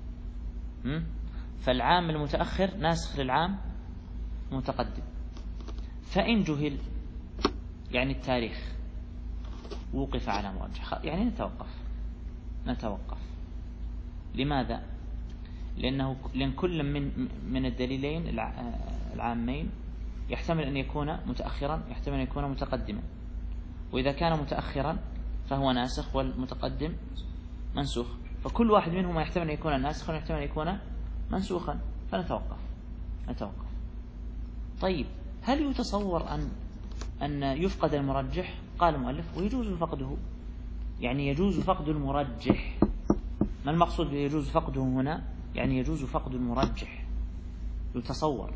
فالعام المتأخر ناسخ للعام متقدم. فإن جهل يعني التاريخ وقف على مرجح، يعني نتوقف نتوقف لماذا؟ لأنه لأن كل من من الدليلين العامين يحتمل أن يكون متأخرا، يحتمل أن يكون متقدما، وإذا كان متأخرا فهو ناسخ والمتقدم منسوخ، فكل واحد منهما يحتمل أن يكون ناسخا ويحتمل أن يكون منسوخا، فنتوقف نتوقف. طيب، هل يتصور أن أن يفقد المرجح؟ قال المؤلف ويجوز فقده، يعني يجوز فقد المرجح. ما المقصود يجوز فقده هنا؟ يعني يجوز فقد المرجح يتصور،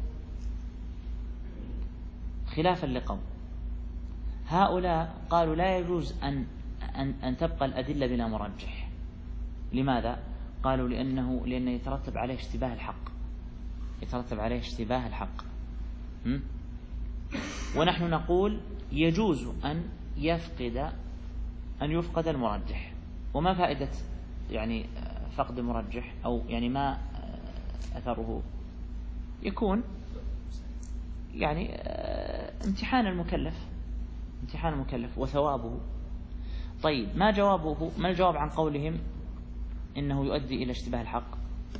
خلافا لقوم هؤلاء قالوا لا يجوز أن, أن, أن تبقى الأدلة بلا مرجح. لماذا؟ قالوا لأنه, لأنه يترتب عليه اشتباه الحق، يترتب عليه اشتباه الحق. م? ونحن نقول يجوز أن يفقد أن يفقد المرجح. وما فائدة يعني فقد المرجح، أو يعني ما أثره؟ يكون يعني امتحان المكلف، امتحان المكلف وثوابه. طيب ما جوابه؟ ما الجواب عن قولهم إنه يؤدي إلى اشتباه الحق؟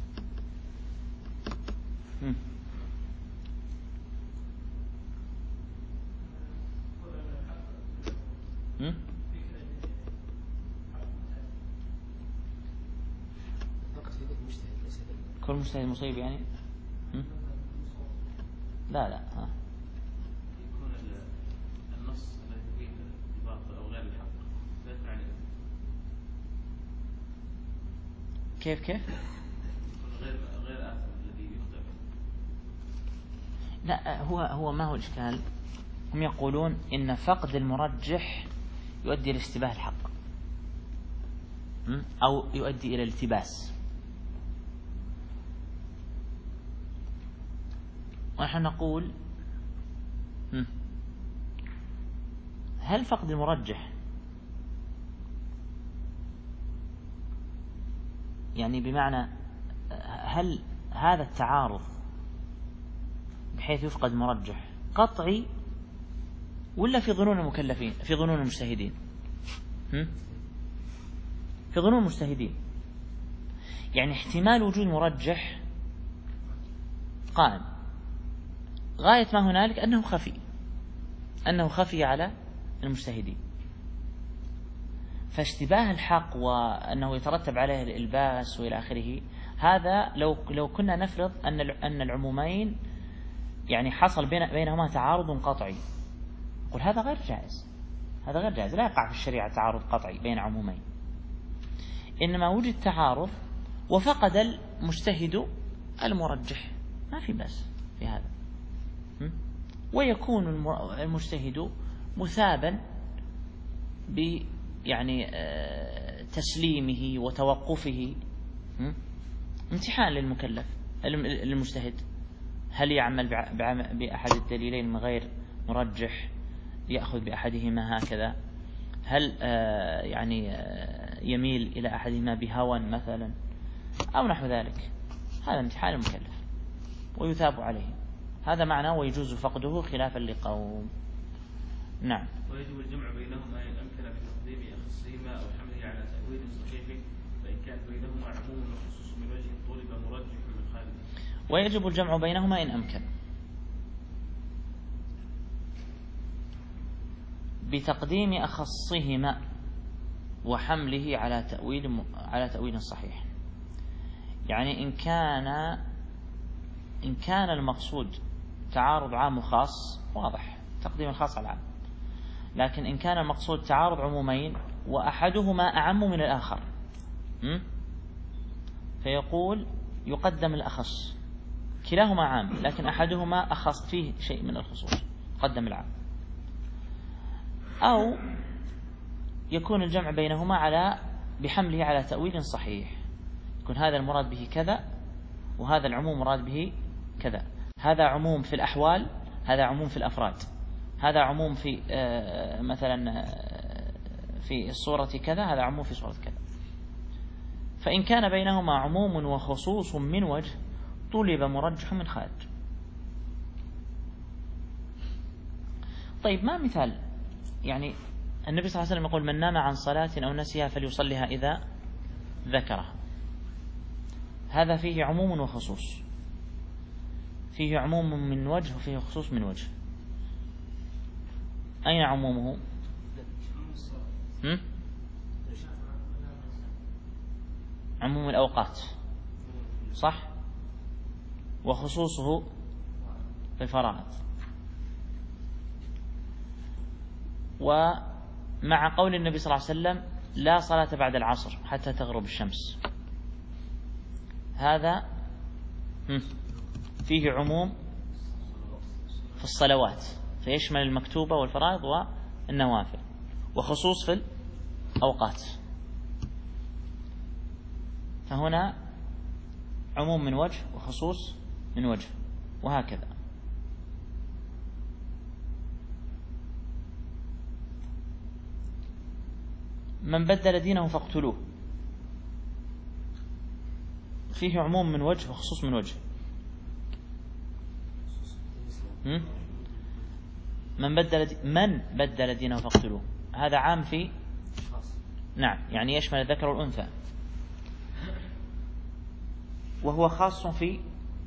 هم. هم؟ كل مجتهد مصيب يعني؟ هم؟ لا لا ها. يكون النص الذي فيه الباطل أو غير الحق لا تعني كيف كيف؟ غير غير آثم الذي يخطئ. لا هو هو ما هو الإشكال؟ هم يقولون إن فقد المرجح يؤدي إلى اشتباه الحق أو يؤدي إلى الالتباس. ونحن نقول هل فقد المرجح يعني بمعنى هل هذا التعارض بحيث يفقد مرجح قطعي ولا في ظنون المكلفين، في ظنون المجتهدين؟ في ظنون المجتهدين. يعني احتمال وجود مرجح قائم، غاية ما هنالك أنه خفي، أنه خفي على المجتهدين. فاشتباه الحق وأنه يترتب عليه الإلباس وإلى آخره، هذا لو لو كنا نفرض أن أن العمومين يعني حصل بين بينهما تعارض قطعي، قل هذا غير جائز، هذا غير جائز، لا يقع في الشريعة تعارض قطعي بين عمومين. إنما وجد تعارض وفقد المجتهد المرجح، ما في بأس في هذا. ويكون المجتهد مثابا ب يعني تسليمه وتوقفه، امتحان للمكلف المجتهد، هل يعمل بأحد الدليلين من غير مرجح يأخذ بأحدهما هكذا، هل يعني يميل إلى أحدهما بهوى مثلا أو نحو ذلك. هذا امتحان المكلف ويثاب عليه. هذا معناه ويجوز فقده خلافا لقوم. نعم. ويجب الجمع بينهما إن أمكن بتقديم أخصهما أو حمله على تأويل صحيح، فإن كان بينهما عموم وخصوص من وجه طلب مرجح من خالد. ويجب الجمع بينهما إن أمكن بتقديم أخصهما وحمله على تأويل على تأويل صحيح. يعني إن كان إن كان المقصود تعارض عام وخاص واضح تقديم الخاص على العام، لكن إن كان المقصود تعارض عمومين وأحدهما أعم من الآخر فيقول يقدم الأخص، كلاهما عام لكن أحدهما أخص فيه شيء من الخصوص قدم العام. أو يكون الجمع بينهما على بحمله على تأويل صحيح، يكون هذا المراد به كذا وهذا العموم مراد به كذا، هذا عموم في الأحوال، هذا عموم في الأفراد، هذا عموم في مثلا في الصورة كذا، هذا عموم في صورة كذا. فإن كان بينهما عموم وخصوص من وجه طلب مرجح من خارج. طيب ما مثال؟ يعني النبي صلى الله عليه وسلم يقول من نام عن صلاة أو نسيها فليصليها إذا ذكرها، هذا فيه عموم وخصوص، فيه عموم من وجه وفيه خصوص من وجه. أين عمومه؟ هم؟ عموم الأوقات صح، وخصوصه في الفرائض. ومع قول النبي صلى الله عليه وسلم لا صلاة بعد العصر حتى تغرب الشمس، هذا فيه عموم في الصلوات فيشمل المكتوبة والفرائض والنوافل، وخصوص في الأوقات. فهنا عموم من وجه وخصوص من وجه، وهكذا. من بدل دينه فاقتلوه، فيه عموم من وجه وخصوص من وجه. من بدل دي من بدل دينه فاقتلوه، هذا عام في نعم، يعني يشمل الذكر والأنثى، وهو خاص في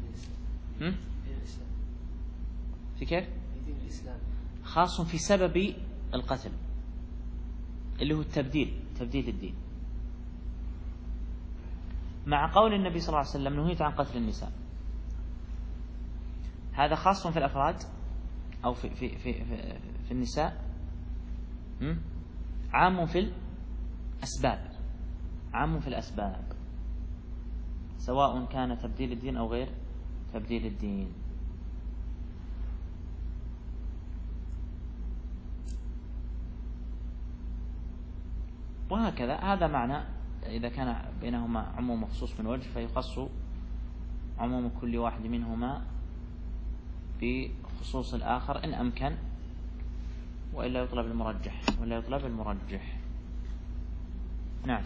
في كيف؟ خاص في سبب القتل اللي هو التبديل، تبديل الدين. مع قول النبي صلى الله عليه وسلم نهيت عن قتل النساء، هذا خاص في الأفراد أو في في في في, في النساء، عام في الأسباب، عام في الأسباب، سواء كان تبديل الدين أو غير تبديل الدين. وهكذا. هذا معنى إذا كان بينهما عموم مخصوص من وجه فيخص عموم كل واحد منهما بخصوص الآخر إن أمكن، وإلا يطلب المرجح ولا يطلب المرجح. نعم.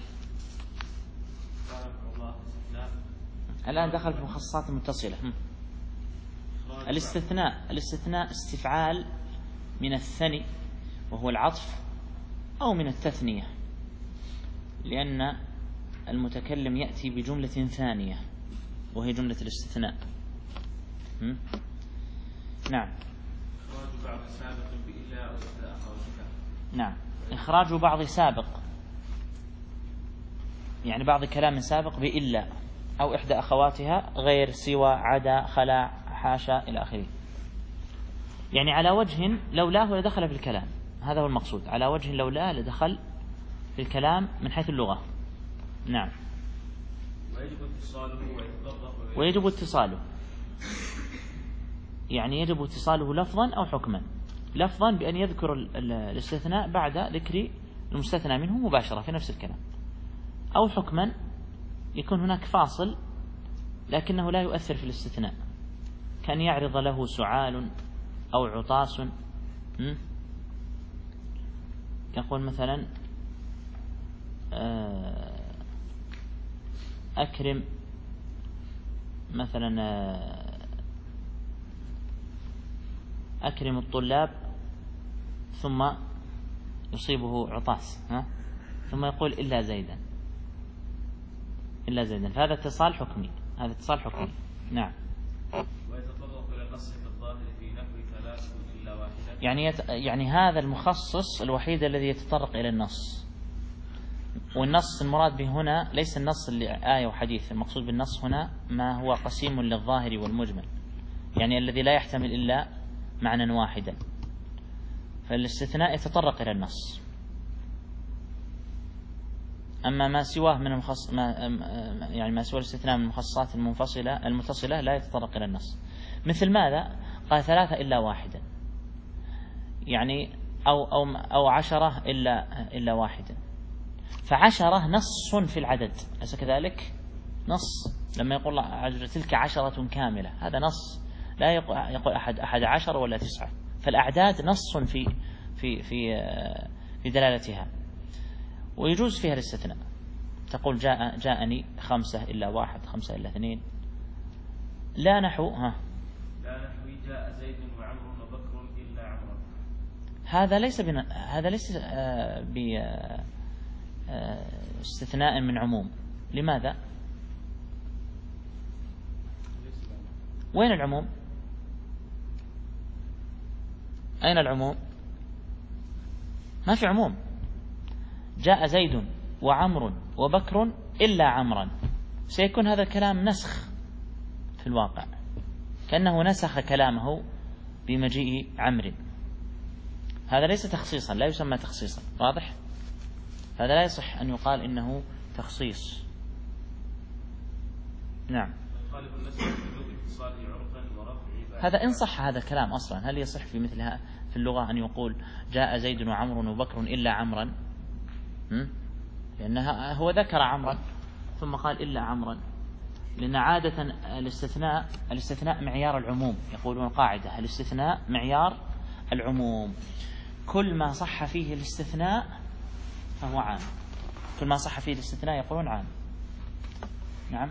الآن دخل في مخصصات متصلة. الاستثناء الاستثناء استفعال من الثني وهو العطف، أو من التثنية، لأن المتكلم يأتي بجملة ثانية وهي جملة الاستثناء. نعم. إخراج بعض سابق بإلا أو إحدى أخواتها. نعم، إخراج بعض سابق يعني بعض كلام سابق بإلا أو إحدى أخواتها، غير، سوى، عدا، خلا، حاشا إلى آخره. يعني على وجه لولاه لدخل في الكلام، هذا هو المقصود، على وجه لولاه لدخل في الكلام من حيث اللغة. نعم. ويجب اتصاله ويتطرق ويجب اتصاله، يعني يجب اتصاله لفظا أو حكما. لفظا بأن يذكر الاستثناء بعد ذكر المستثنى منه مباشرة في نفس الكلام، أو حكما يكون هناك فاصل لكنه لا يؤثر في الاستثناء، كان يعرض له سعال أو عطاس. يقول مثلا أكرم مثلا أكرم الطلاب ثم يصيبه عطاس، ها؟ ثم يقول إلا زيدا إلا زيدا، فهذا اتصال حكمي، هذا اتصال حكمي. نعم. ويتطرق إلى النص في الظاهر في نحو ثلاث إلا واحدة، يعني يت... يعني هذا المخصص الوحيد الذي يتطرق إلى النص. والنص المراد به هنا ليس النص اللي آية وحديث، المقصود بالنص هنا ما هو قسيم للظاهر والمجمل، يعني الذي لا يحتمل إلا معنى واحدا، فالاستثناء يتطرق إلى النص. أما ما سواه من المخص... ما... يعني ما سوى الاستثناء من المخصصات المنفصلة المتصلة لا يتطرق إلى النص. مثل ماذا؟ قال ثلاثة إلا واحدا، يعني أو أو أو عشرة إلا إلا واحدا. فعشرة نص في العدد، أليس كذلك؟ نص لما يقول الله تلك عشرة كاملة، هذا نص، لا يقول أحد أحد عشر ولا تسعة، فالأعداد نص في في في في دلالتها، ويجوز فيها الاستثناء. تقول جاء جاءني خمسة إلا واحد، خمسة إلا اثنين، لا نحو ها لا نحو جاء زيد وعمر وبكر إلا عمر. هذا ليس بنا... هذا ليس ب استثناء من عموم. لماذا؟ وين العموم؟ أين العموم؟ ما في عموم. جاء زيد وعمر وبكر إلا عمرا، سيكون هذا الكلام نسخ في الواقع، كأنه نسخ كلامه بمجيء عمرو. هذا ليس تخصيصا، لا يسمى تخصيصا، واضح؟ هذا لا يصح أن يقال إنه تخصيص. نعم. خالف النسخ بوجوب اتصاله عرفا ورفعه. هذا إن صح هذا الكلام أصلا، هل يصح في مثلها في اللغة أن يقول جاء زيد وعمر وبكر إلا عمرا؟ لأنها هو ذكر عمرا ثم قال إلا عمرا، لأن عادة الاستثناء الاستثناء معيار العموم، يقولون قاعدة الاستثناء معيار العموم، كل ما صح فيه الاستثناء فهو عام، كل ما صح فيه الاستثناء يقولون عام. نعم.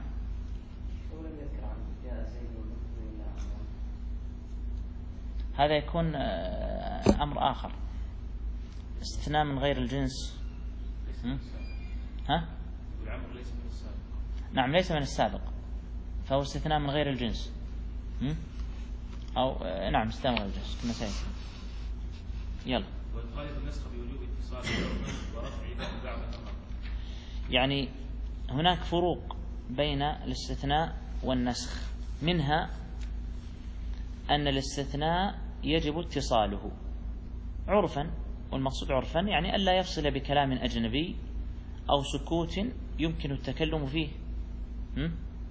هذا يكون أمر آخر، استثناء من غير الجنس. ها؟ نعم ليس من السابق، فهو استثناء من غير الجنس. أو نعم استثناء من غير الجنس كما سيأتي. يلا. يعني هناك فروق بين الاستثناء والنسخ، منها أن الاستثناء يجب اتصاله عرفا، والمقصود عرفا يعني ألا يفصل بكلام أجنبي أو سكوت يمكن التكلم فيه. م?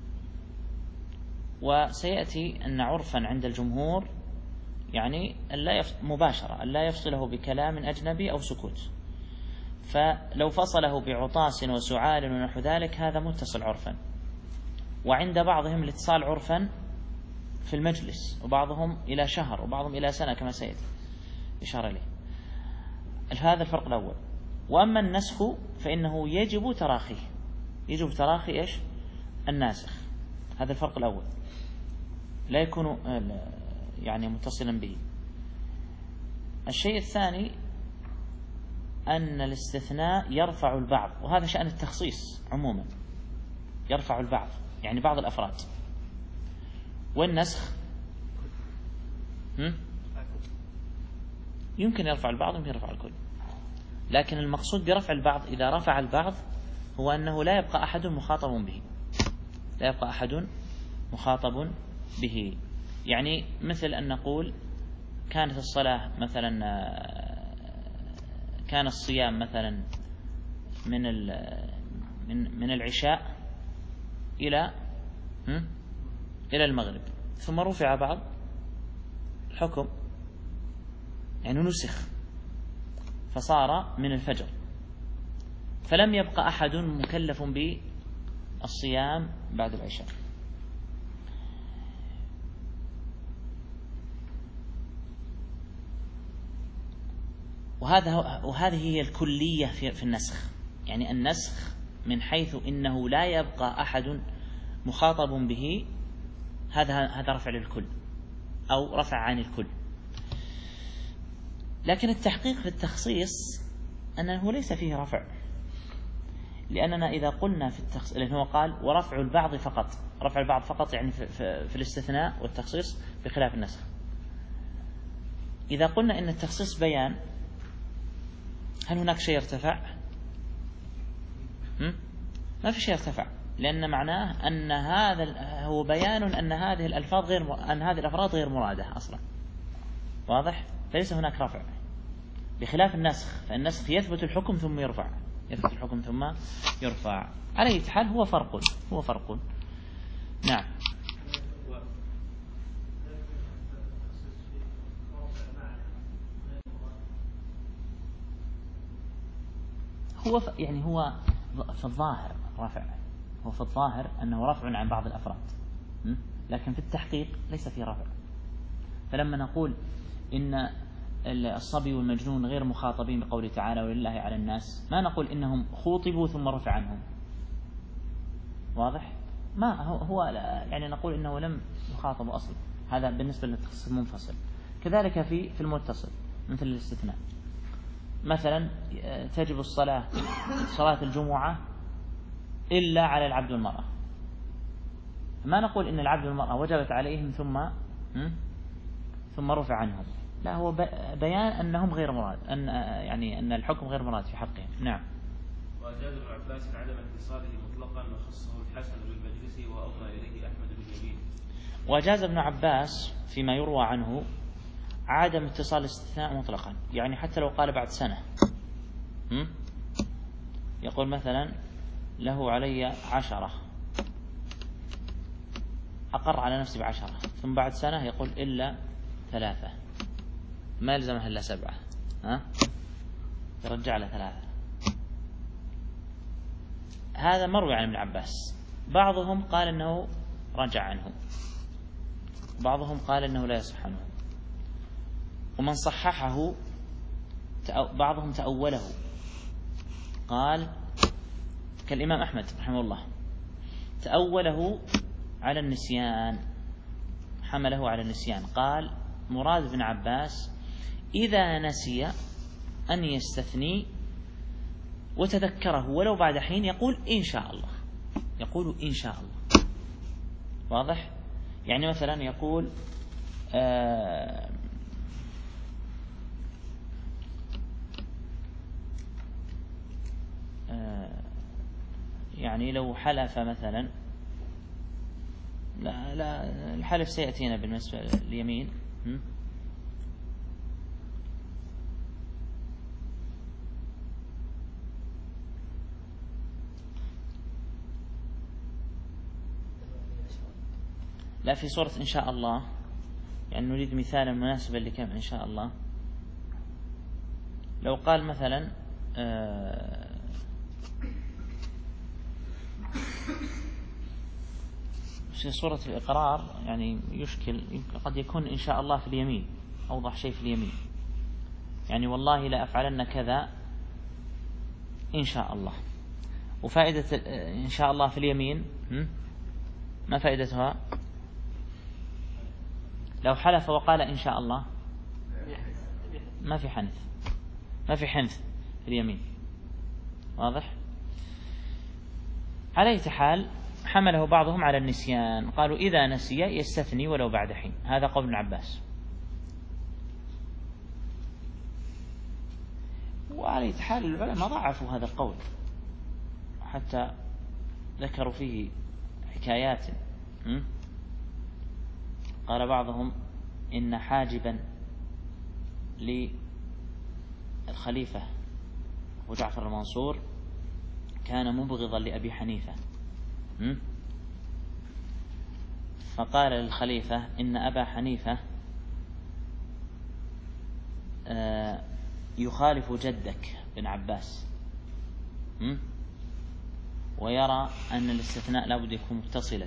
وسيأتي أن عرفا عند الجمهور يعني ألا يف... مباشرة ألا يفصله بكلام أجنبي أو سكوت، فلو فصله بعطاس وسعال ونحو ذلك هذا متصل عرفا. وعند بعضهم الاتصال عرفا في المجلس، وبعضهم إلى شهر وبعضهم إلى سنة كما سيأتي إشارة إليه. هذا الفرق الأول. وأما النسخ فإنه يجب تراخيه، يجب تراخي إيش؟ الناسخ. هذا الفرق الأول، لا يكون يعني متصلا به. الشيء الثاني أن الاستثناء يرفع البعض، وهذا شأن التخصيص عموما، يرفع البعض يعني بعض الأفراد. والنسخ يمكن يرفع البعض يمكن يرفع الكل، لكن المقصود برفع البعض إذا رفع البعض هو أنه لا يبقى أحد مخاطب به، لا يبقى أحد مخاطب به. يعني مثل أن نقول كانت الصلاة مثلا، كان الصيام مثلا من من من العشاء إلى إلى المغرب، ثم رفع بعض الحكم يعني نسخ فصار من الفجر، فلم يبقى أحد مكلف بالصيام بعد العشاء. وهذا وهذه هي الكلية في في النسخ، يعني النسخ من حيث إنه لا يبقى أحد مخاطب به، هذا هذا رفع للكل أو رفع عن الكل. لكن التحقيق في التخصيص أنه ليس فيه رفع، لأننا إذا قلنا في التخصيص لأنه هو قال ورفع البعض فقط، رفع البعض فقط يعني في, في, في الاستثناء والتخصيص بخلاف النسخ. إذا قلنا إن التخصيص بيان، هل هناك شيء ارتفع؟ ما في شيء ارتفع، لأن معناه أن هذا هو بيان أن هذه الألفاظ غير أن هذه الأفراد غير مرادة أصلا، واضح؟ فليس هناك رفع، بخلاف النسخ، فالنسخ يثبت الحكم ثم يرفع، يثبت الحكم ثم يرفع. على أي حال هو فرق، هو فرق. نعم. هو يعني هو في الظاهر رفع، هو في الظاهر أنه رفع عن بعض الأفراد، لكن في التحقيق ليس فيه رفع. فلما نقول إن الصبي والمجنون غير مخاطبين بقوله تعالى ولله على الناس، ما نقول إنهم خوطبوا ثم رفع عنهم، واضح؟ ما هو يعني نقول إنه لم يخاطبوا أصلا، هذا بالنسبة للتخصيص المنفصل. كذلك في في المتصل مثل الاستثناء، مثلا تجب الصلاة صلاة الجمعة إلا على العبد والمرأة، ما نقول إن العبد والمرأة وجبت عليهم ثم ثم رفع عنهم، لا، هو بيان أنهم غير مراد، أن يعني أن الحكم غير مراد في حقهم. نعم. وأجاز ابن عباس عدم اتصاله مطلقا وخصه الحسن بالمجلس وأوصى إليه أحمد بن يمين. وأجاز ابن عباس فيما يروى عنه عدم اتصال الاستثناء مطلقا، يعني حتى لو قال بعد سنة، يقول مثلا له علي عشرة، أقر على نفسه بعشرة، ثم بعد سنة يقول إلا ثلاثة، ما يلزمه إلا سبعة، ها؟ يرجع له ثلاثة. هذا مروي عن ابن عباس. بعضهم قال أنه رجع عنه، بعضهم قال أنه لا يصح عنه، ومن صححه بعضهم تأوله، قال كالإمام أحمد رحمه الله تأوله على النسيان، حمله على النسيان، قال مراد ابن عباس إذا نسي أن يستثني وتذكره ولو بعد حين يقول إن شاء الله، يقول إن شاء الله. واضح؟ يعني مثلا يقول آه آه يعني لو حلف مثلا، لا لا الحلف سيأتينا بالنسبة لليمين، لا في صورة إن شاء الله، يعني نريد مثالا مناسبا لكم إن شاء الله. لو قال مثلا آه في صورة الإقرار يعني يشكل، قد يكون إن شاء الله في اليمين أوضح شيء في اليمين، يعني والله لا أفعلن كذا إن شاء الله. وفائدة إن شاء الله في اليمين ما فائدتها؟ لو حلف وقال إن شاء الله ما في حنث، ما في حنث في اليمين. واضح؟ على أي حال حمله بعضهم على النسيان، قالوا إذا نسي يستثني ولو بعد حين، هذا قول ابن عباس. وعلى أي حال العلماء ضعفوا هذا القول، حتى ذكروا فيه حكايات. قال بعضهم إن حاجبا للخليفة أبو جعفر المنصور كان مبغضا لأبي حنيفة، فقال للخليفة إن أبا حنيفة يخالف جدك بن عباس، ويرى أن الاستثناء لابد يكون متصلا.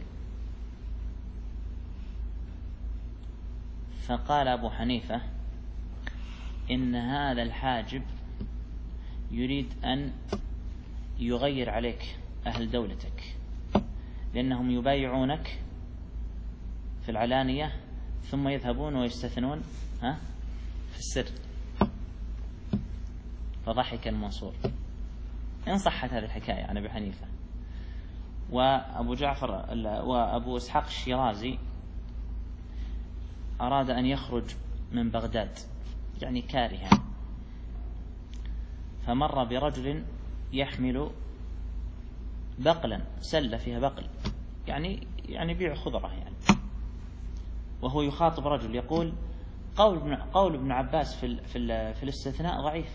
فقال أبو حنيفة إن هذا الحاجب يريد أن يغير عليك أهل دولتك، لأنهم يبايعونك في العلانية ثم يذهبون ويستثنون ها في السر. فضحك المنصور، إن صحت هذه الحكاية عن أبي حنيفة. وأبو جعفر وأبو إسحاق الشيرازي أراد أن يخرج من بغداد يعني كارها، فمر برجل يحمل بقلا، سلة فيها بقل، يعني يعني بيع خضرة يعني، وهو يخاطب رجل يقول قول ابن قول ابن عباس في في في الاستثناء ضعيف،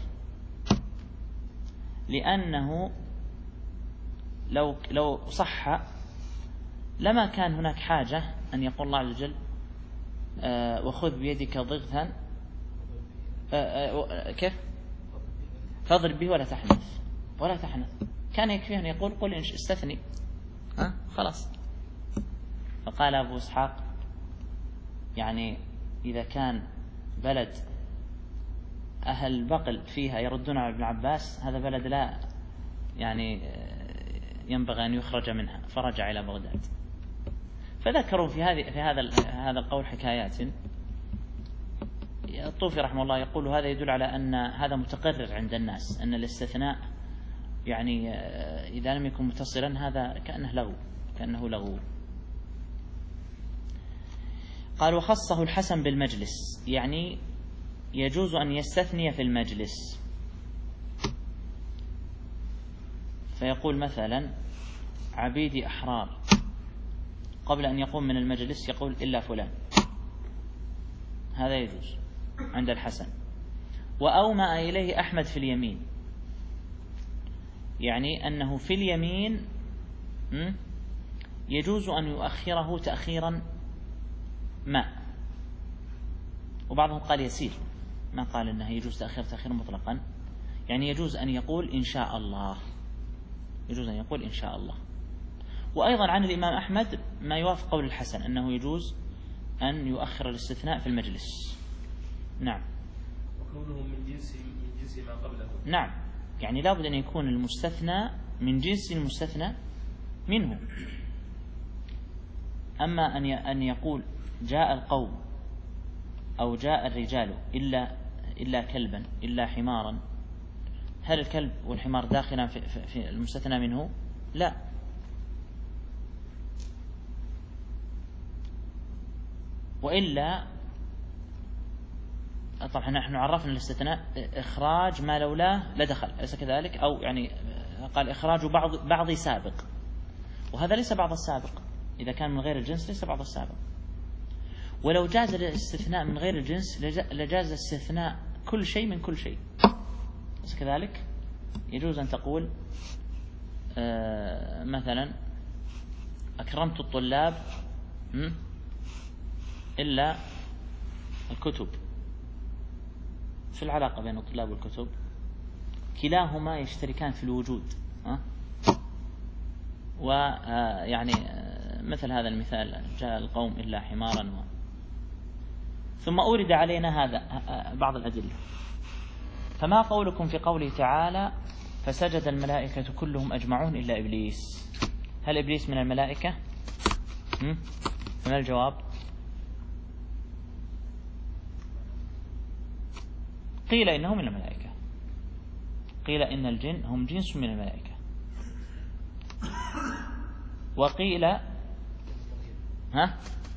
لأنه لو لو صح لما كان هناك حاجة أن يقول الله عز وجل آه وخذ بيدك ضغثا آه آه كيف فاضرب به ولا تحنث ولا تحنث، كان يكفيه أن يقول قل إن استثني ها خلاص. فقال أبو إسحاق يعني إذا كان بلد أهل البقل فيها يردون على ابن عباس، هذا بلد لا يعني ينبغي أن يخرج منها، فرجع إلى بغداد. فذكروا في هذه في هذا هذا القول حكايات. الطوفي رحمه الله يقول هذا يدل على أن هذا متقرر عند الناس، أن الاستثناء يعني إذا لم يكن متصلا هذا كأنه لغو كأنه لغو. قال وخصه الحسن بالمجلس، يعني يجوز أن يستثني في المجلس، فيقول مثلا عبيدي أحرار، قبل أن يقوم من المجلس يقول إلا فلان، هذا يجوز عند الحسن. وأومأ إليه أحمد في اليمين، يعني أنه في اليمين يجوز أن يؤخره تأخيرا ما، وبعضهم قال يسير، ما قال أنه يجوز تأخير تأخير مطلقا، يعني يجوز أن يقول إن شاء الله، يجوز أن يقول إن شاء الله. وأيضا عن الإمام أحمد ما يوافق قول الحسن أنه يجوز أن يؤخر الاستثناء في المجلس. نعم. وكونه من جنس من جنس ما قبله. نعم، يعني لابد أن يكون المستثنى من جنس المستثنى منه. أما أن أن يقول جاء القوم أو جاء الرجال إلا إلا كلبا إلا حمارا، هل الكلب والحمار داخلا في, في, في المستثنى منه؟ لا. وإلا طبعا نحن عرفنا الاستثناء إخراج ما لولاه لدخل، أليس كذلك؟ أو يعني قال إخراج بعض بعض سابق، وهذا ليس بعض السابق، إذا كان من غير الجنس ليس بعض السابق. ولو جاز الاستثناء من غير الجنس لجاز استثناء كل شيء من كل شيء، أليس كذلك؟ يجوز أن تقول آه مثلا أكرمت الطلاب إلا الكتب. في العلاقة بين الطلاب والكتب؟ كلاهما يشتركان في الوجود، أه؟ ويعني مثل هذا المثال جاء القوم إلا حمارا و... ثم أورد علينا هذا بعض الأدلة. فما قولكم في قوله تعالى فسجد الملائكة كلهم أجمعون إلا إبليس؟ هل إبليس من الملائكة؟ فما الجواب؟ قيل إنه من الملائكة، قيل إن الجن هم جنس من الملائكة، وقيل ها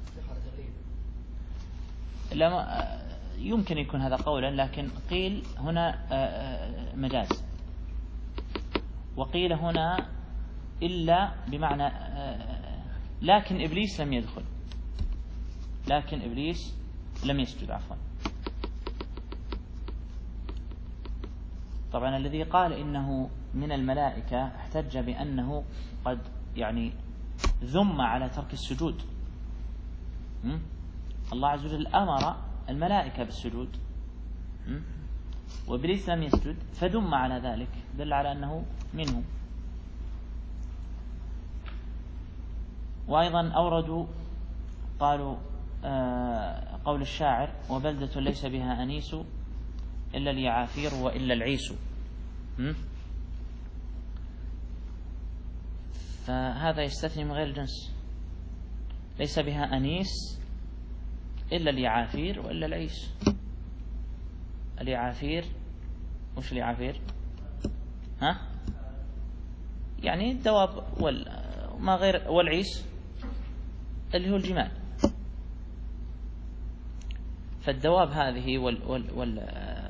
لا يمكن يكون هذا قولا، لكن قيل هنا مجاز، وقيل هنا إلا بمعنى لكن إبليس لم يدخل، لكن إبليس لم يسجد عفوا. طبعا الذي قال إنه من الملائكة احتج بأنه قد يعني ذم على ترك السجود. الله عز وجل أمر الملائكة بالسجود وإبليس لم يسجد فذم على ذلك، دل على أنه منه. وأيضا أوردوا قالوا آه قول الشاعر وبلدة ليس بها أنيس إلا اليعافير وإلا العيس، فهذا يستثني من غير الجنس، ليس بها أنيس إلا اليعافير وإلا العيس. اليعافير وش اليعافير؟ ها؟ يعني الدواب وما غير، والعيس اللي هو الجمال. فالدواب هذه وال وال وال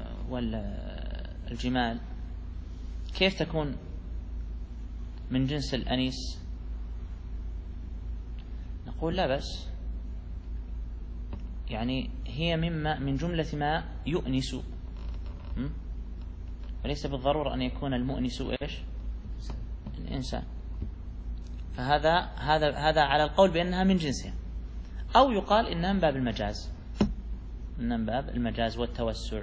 والجمال كيف تكون من جنس الأنيس؟ نقول لا بس، يعني هي مما من جملة ما يؤنس، وليس بالضرورة أن يكون المؤنس إيش؟ الإنسان. فهذا هذا هذا على القول بأنها من جنسها، أو يقال إنها من باب المجاز، من باب المجاز والتوسع.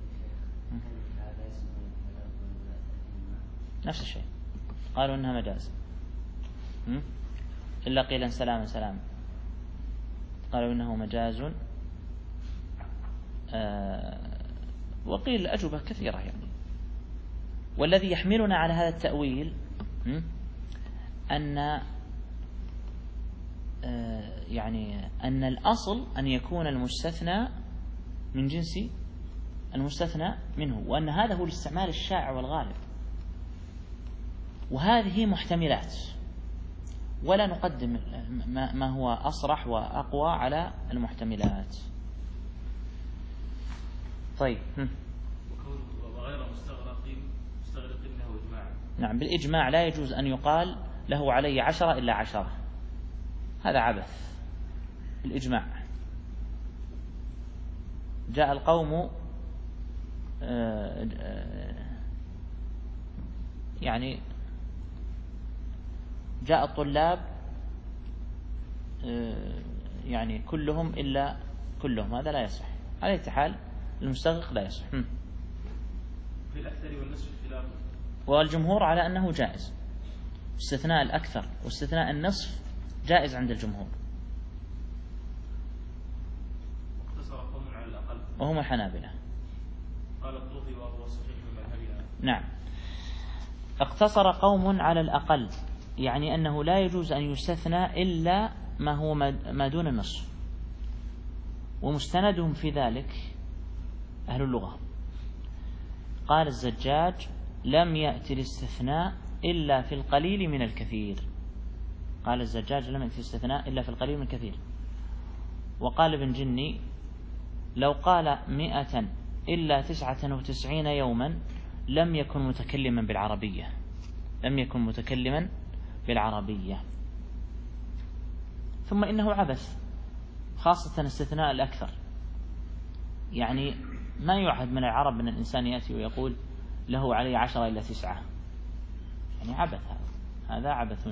نفس الشيء، قالوا إنها مجاز، إلا قيلا سلاما سلاما، قالوا إنه مجاز. آه وقيل أجوبة كثيرة يعني. والذي يحملنا على هذا التأويل أن آه يعني أن الأصل أن يكون المستثنى من جنس المستثنى منه، وأن هذا هو الاستعمال الشائع والغالب، وهذه محتملات، ولا نقدم ما هو أصرح وأقوى على المحتملات. طيب وغير مستغرق مستغرق له إجماع. نعم، بالإجماع لا يجوز أن يقال له علي عشرة إلا عشرة، هذا عبث. بالإجماع جاء القوم يعني جاء الطلاب يعني كلهم إلا كلهم، هذا لا يصح. على أي حال المستغرق لا يصح. في الأكثر والنصف خلاف. والجمهور على أنه جائز، استثناء الأكثر واستثناء النصف جائز عند الجمهور، واقتصر قوم على الأقل وهم الحنابلة. قال الطوفي وهو الصحيح من مذهبنا. نعم، اقتصر قوم على الأقل، يعني أنه لا يجوز أن يستثنى إلا ما هو ما دون النصف، ومستندهم في ذلك أهل اللغة. قال الزجاج: لم يأتي الاستثناء إلا في القليل من الكثير. قال الزجاج: لم يأتي الاستثناء إلا في القليل من الكثير. وقال ابن جني: لو قال مئة إلا تسعة وتسعين يوما لم يكن متكلما بالعربية، لم يكن متكلما بالعربية. ثم إنه عبث، خاصة استثناء الأكثر، يعني ما يعهد من العرب من الإنسان يأتي ويقول له علي عشرة إلا تسعة، يعني عبث، هذا هذا عبث،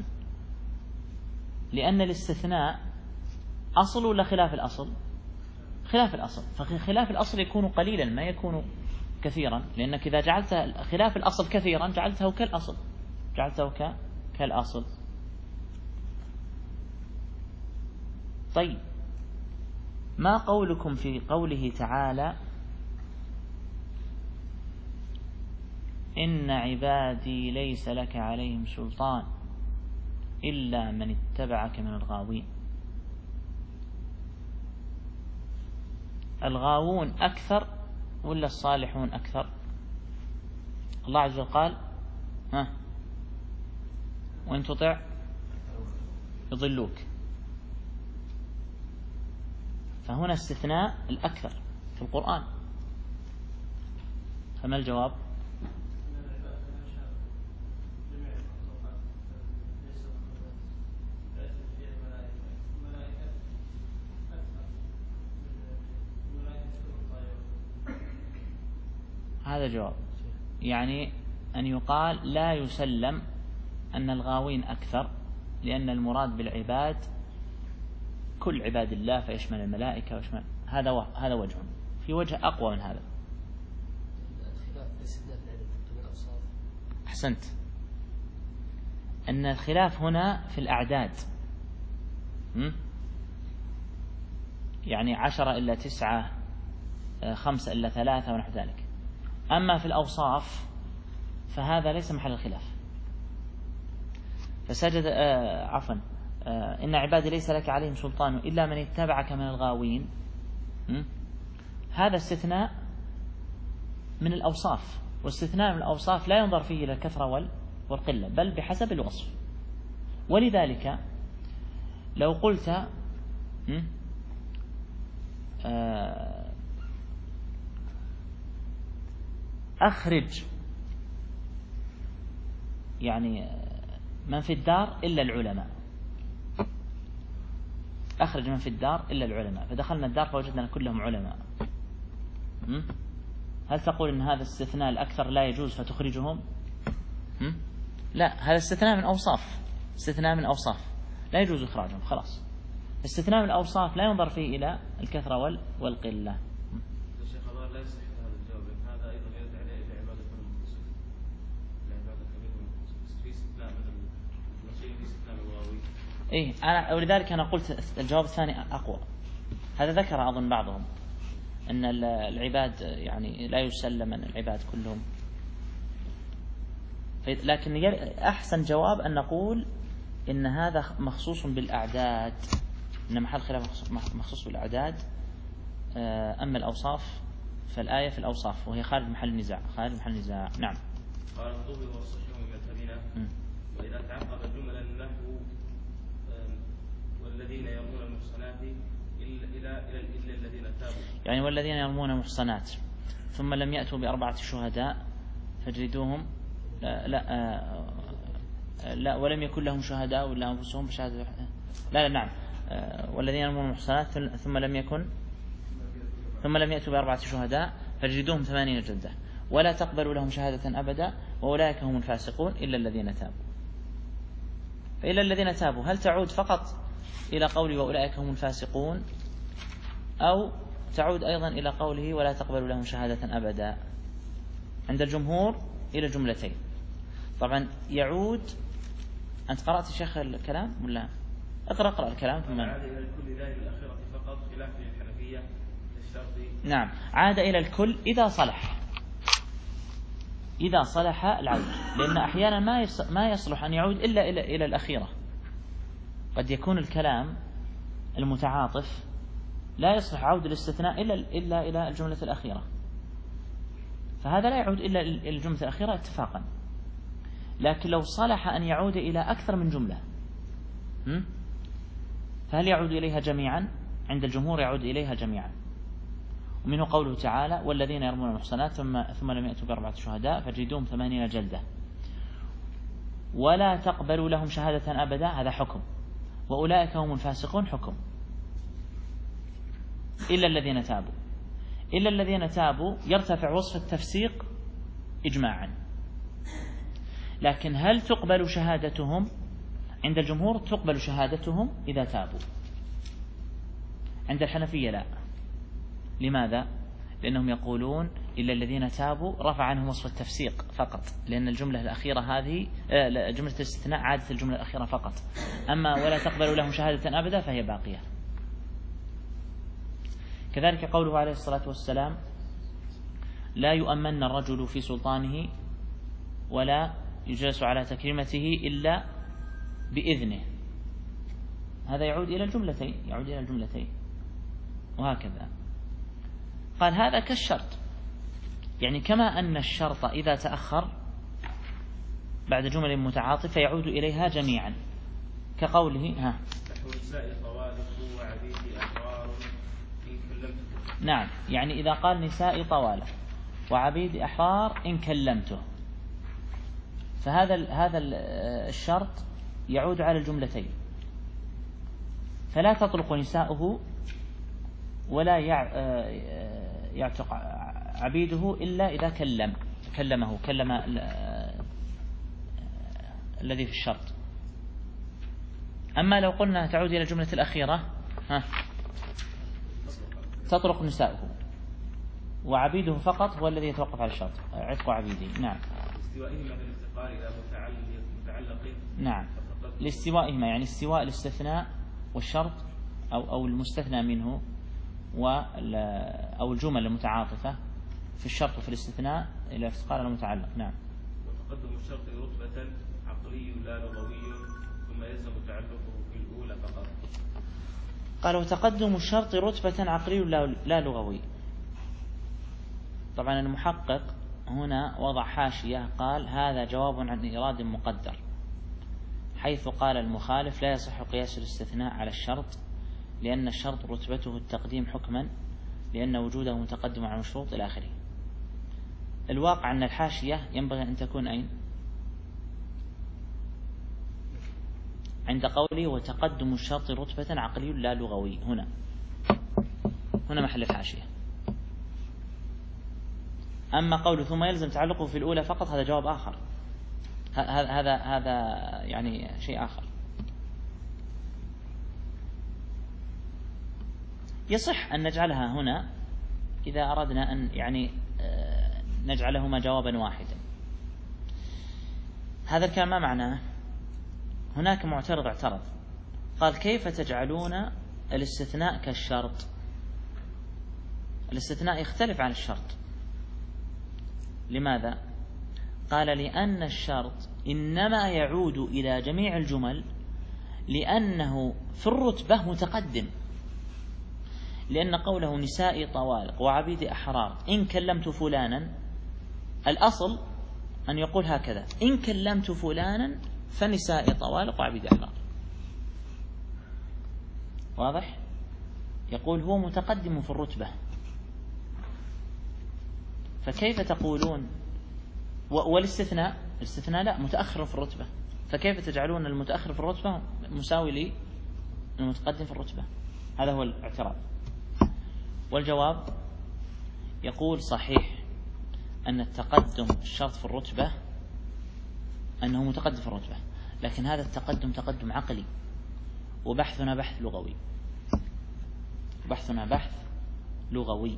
لأن الاستثناء أصل ولا خلاف الأصل؟ خلاف الأصل، فخلاف الأصل يكون قليلا ما يكون كثيرا، لأنك إذا جعلت خلاف الأصل كثيرا جعلته كالأصل، جعلته كالأصل. طيب، ما قولكم في قوله تعالى: إن عبادي ليس لك عليهم سلطان إلا من اتبعك من الغاوين؟ الغاوون أكثر ولا الصالحون أكثر؟ الله عز وجل قال: ها وإن تطع يضلوك، فهنا استثناء الأكثر في القرآن، فما الجواب؟ هذا جواب، يعني أن يقال لا يسلم أن الغاوين أكثر، لأن المراد بالعباد كل عباد الله، فيشمل الملائكة ويشمل، هذا هذا وجه. في وجه أقوى من هذا. أحسنت، أن الخلاف هنا في الأعداد، يعني عشرة إلا تسعة، خمسة إلا ثلاثة ونحو ذلك. أما في الأوصاف فهذا ليس محل الخلاف. فسجد آه عفوا آه إن عبادي ليس لك عليهم سلطان إلا من اتبعك من الغاوين، هذا استثناء من الأوصاف، واستثناء من الأوصاف لا ينظر فيه إلى الكثرة والقلة، بل بحسب الوصف. ولذلك لو قلت آه أخرج يعني من في الدار إلا العلماء، أخرج من في الدار إلا العلماء، فدخلنا الدار فوجدنا كلهم علماء، هل تقول إن هذا استثناء الأكثر لا يجوز فتخرجهم؟ لا، هذا استثناء من أوصاف، استثناء من أوصاف لا يجوز إخراجهم، خلاص. استثناء من الأوصاف لا ينظر فيه إلى الكثرة والقلة. إيه، أنا ولذلك أنا قلت الجواب الثاني أقوى. هذا ذكر أظن بعضهم أن العباد يعني لا يسلم أن العباد كلهم، لكن أحسن جواب أن نقول إن هذا مخصوص بالأعداد، إن محل خلاف مخصوص بالأعداد. أما الأوصاف فالآية في الأوصاف، وهي خارج محل نزاع، خارج محل نزاع. نعم. قال الطوبي والصحيح من مذهبنا: وإذا تعقب جملا النحو والذين يرمون المحصنات إلا إلى إلا الذين تابوا، يعني والذين يرمون المحصنات ثم لم يأتوا بأربعة شهداء فاجلدوهم، لا, لا, لا ولم يكن لهم شهداء ولا أنفسهم بشهادة، لا لا نعم والذين يرمون المحصنات ثم لم يكن ثم لم يأتوا بأربعة شهداء فاجلدوهم ثمانين جلدة ولا تقبلوا لهم شهادة أبدا وأولئك هم الفاسقون إلا الذين تابوا. فإلا الذين تابوا هل تعود فقط إلى قوله وأولئك هم الفاسقون، أو تعود أيضا إلى قوله ولا تقبل لهم شهادة أبدا. عند الجمهور إلى جملتين. طبعا يعود، أنت قرأت شيخ الكلام ولا؟ اقرأ اقرأ الكلام ثم. عاد إلى الكل لا إلى الأخيرة فقط خلاف الحنفية الشرط. نعم، عاد إلى الكل إذا صلح، إذا صلح العود، لأن أحيانا ما ما يصلح أن يعود إلا إلى إلى الأخيرة. قد يكون الكلام المتعاطف لا يصلح عود الاستثناء إلا إلا إلى الجملة الأخيرة، فهذا لا يعود إلا إلى الجملة الأخيرة اتفاقا. لكن لو صلح أن يعود إلى أكثر من جملة، فهل يعود إليها جميعا؟ عند الجمهور يعود إليها جميعا. ومنه قوله تعالى والذين يرمون المحصنات ثم ثم لم يأتوا بأربعة شهداء فجلدوهم ثمانين جلدة ولا تقبلوا لهم شهادة أبدا، هذا حكم، وأولئك هم الفاسقون حكم، إلا الذين تابوا. إلا الذين تابوا يرتفع وصف التفسيق إجماعا. لكن هل تقبل شهادتهم؟ عند الجمهور تقبل شهادتهم إذا تابوا، عند الحنفية لا. لماذا؟ لأنهم يقولون إلا الذين تابوا رفع عنهم وصف التفسيق فقط، لأن الجملة الأخيرة هذه جملة الاستثناء عادة الجملة الأخيرة فقط. أما ولا تقبل لهم شهادة أبدا فهي باقية. كذلك قوله عليه الصلاة والسلام لا يؤمن الرجل في سلطانه ولا يجلس على تكريمته إلا بإذنه، هذا يعود إلى الجملتين، يعود إلى الجملتين وهكذا. قال هذا كالشرط، يعني كما أن الشرط إذا تأخر بعد جمل متعاطفة يعود إليها جميعا، كقوله ها نعم، يعني إذا قال نساء طوال وعبيد أحرار إن كلمته، فهذا هذا الشرط يعود على الجملتين، فلا تطلق نساؤه ولا يعتق عبيده إلا إذا كلم كلمه كلم الذي في الشرط. أما لو قلنا تعود إلى الجملة الأخيرة ها تطلق نساؤه وعبيده فقط هو الذي يتوقف على الشرط، عتق عبيده. نعم، استوائهما في الانتقال إلى متعلق. نعم، لاستوائهما، يعني استواء الاستثناء والشرط أو أو المستثنى منه أو الجمل المتعاطفة في الشرط وفي الاستثناء إلى انتقال المتعلق. نعم. وتقدم الشرط رتبة عقلي لا لغوي ثم يلزم تعلقه في الأولى فقط. قال وتقدم الشرط رتبة عقلي لا لغوي. طبعا المحقق هنا وضع حاشية قال هذا جواب عن إيراد مقدر، حيث قال المخالف لا يصح قياس الاستثناء على الشرط لأن الشرط رتبته التقديم حكما لأن وجوده متقدم على المشروط إلى آخره. الواقع أن الحاشية ينبغي أن تكون أين؟ عند قوله وتقدم الشرط رتبة عقلي لا لغوي، هنا هنا محل الحاشية. أما قوله ثم يلزم تعلقه في الأولى فقط هذا جواب آخر، هذا هذا يعني شيء آخر. يصح أن نجعلها هنا إذا أردنا أن يعني نجعلهما جوابا واحدا. هذا الكلام ما معناه؟ هناك معترض اعترض قال كيف تجعلون الاستثناء كالشرط؟ الاستثناء يختلف عن الشرط. لماذا؟ قال لأن الشرط إنما يعود إلى جميع الجمل لأنه في الرتبة متقدم، لأن قوله نساء طوالق وعبيد أحرار إن كلمت فلانا، الأصل أن يقول هكذا إن كلمت فلانا فنساء طوالق وعبيد أحرار. واضح؟ يقول هو متقدم في الرتبة، فكيف تقولون والاستثناء الاستثناء لا متأخر في الرتبة، فكيف تجعلون المتأخر في الرتبة مساوي للمتقدم في الرتبة؟ هذا هو الاعتراض. والجواب يقول صحيح أن التقدم الشرط في الرتبة أنه متقدم في الرتبة، لكن هذا التقدم تقدم عقلي، وبحثنا بحث لغوي، بحثنا بحث لغوي.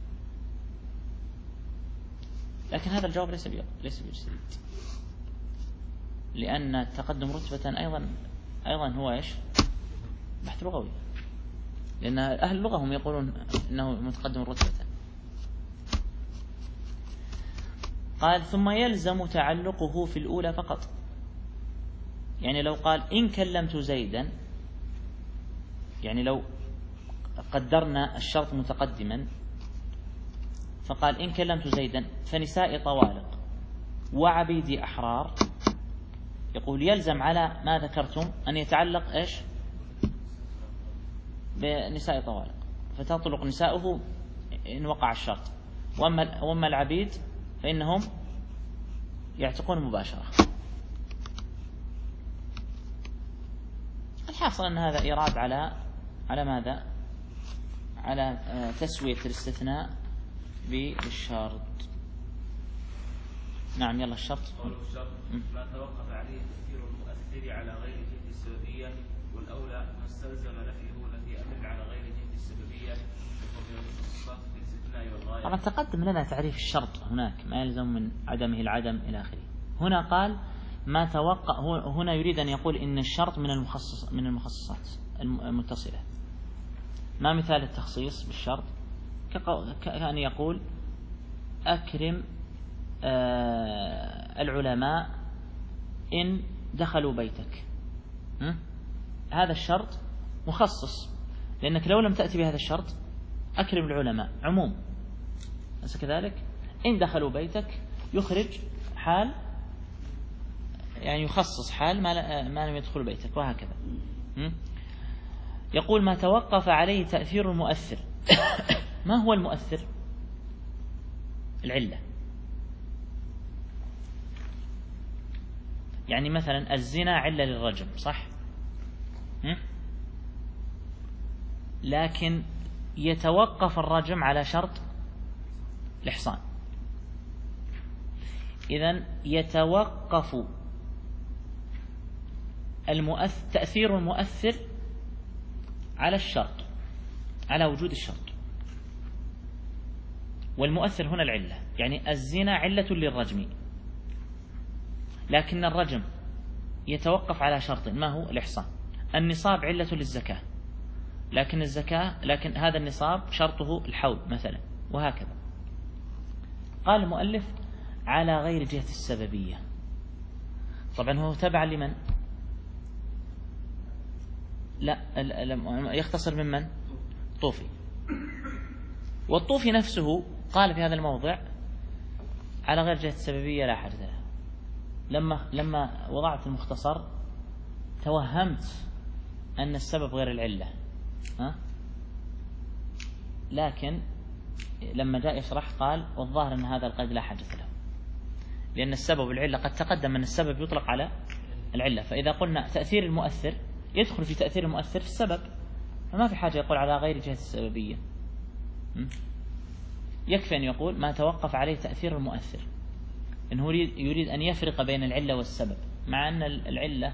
لكن هذا الجواب ليس ليس بجديد، لأن التقدم رتبة أيضا أيضا هو إيش؟ بحث لغوي، لأن أهل اللغة هم يقولون أنه متقدم رتبة. قال ثم يلزم تعلقه في الأولى فقط. يعني لو قال إن كلمت زيدا، يعني لو قدرنا الشرط متقدما فقال إن كلمت زيدا فنسائي طوالق وعبيدي أحرار، يقول يلزم على ما ذكرتم أن يتعلق إيش؟ بنساء طوالق، فتطلق نساؤه إن وقع الشرط، وأما وأما العبيد فإنهم يعتقون مباشرة. الحاصل أن هذا إيراد على على ماذا؟ على تسوية الاستثناء بالشرط. نعم يلا الشرط. الشرط ما توقف عليه تأثير المؤثر على غير جهة السببية، والأولى ما استلزم نفيه نفي أمر على غير جهة السببية وفضل الاختصاص بالاستثناء والغاية. طبعا تقدم لنا تعريف الشرط هناك، ما يلزم من عدمه العدم إلى آخره. هنا قال ما توقع، هنا يريد أن يقول إن الشرط من المخصص من المخصصات المتصلة. ما مثال التخصيص بالشرط؟ كأن يقول أكرم آه العلماء إن دخلوا بيتك. هذا الشرط مخصص، لأنك لو لم تأتي بهذا الشرط أكرم العلماء عموم، أليس كذلك؟ إن دخلوا بيتك يخرج حال، يعني يخصص حال ما, ما لم يدخل بيتك، وهكذا. يقول ما توقف عليه تأثير المؤثر. ما هو المؤثر؟ العلة. يعني مثلا الزنا علة للرجم، صح؟ لكن يتوقف الرجم على شرط الإحصان. إذن يتوقف المؤثر تأثير المؤثر على الشرط، على وجود الشرط. والمؤثر هنا العلة، يعني الزنا علة للرجم، لكن الرجم يتوقف على شرط، ما هو؟ الإحصان. النصاب علة للزكاة، لكن الزكاة لكن هذا النصاب شرطه الحول مثلا، وهكذا. قال المؤلف على غير جهة السببية. طبعا هو تبع لمن؟ لا يختصر ممن؟ طوفي. والطوفي نفسه قال في هذا الموضع على غير جهة السببية لا حاجة لها. لما لما وضعت المختصر توهمت أن السبب غير العلة، ها؟ لكن لما جاء يشرح قال والظاهر أن هذا القيد لا حاجة له، لأن السبب العلة قد تقدم أن السبب يطلق على العلة، فإذا قلنا تأثير المؤثر يدخل في تأثير المؤثر في السبب، فما في حاجة يقول على غير جهة السببية. يكفي أن يقول ما توقف عليه تأثير المؤثر، إنه يريد أن يفرق بين العلة والسبب، مع أن العلة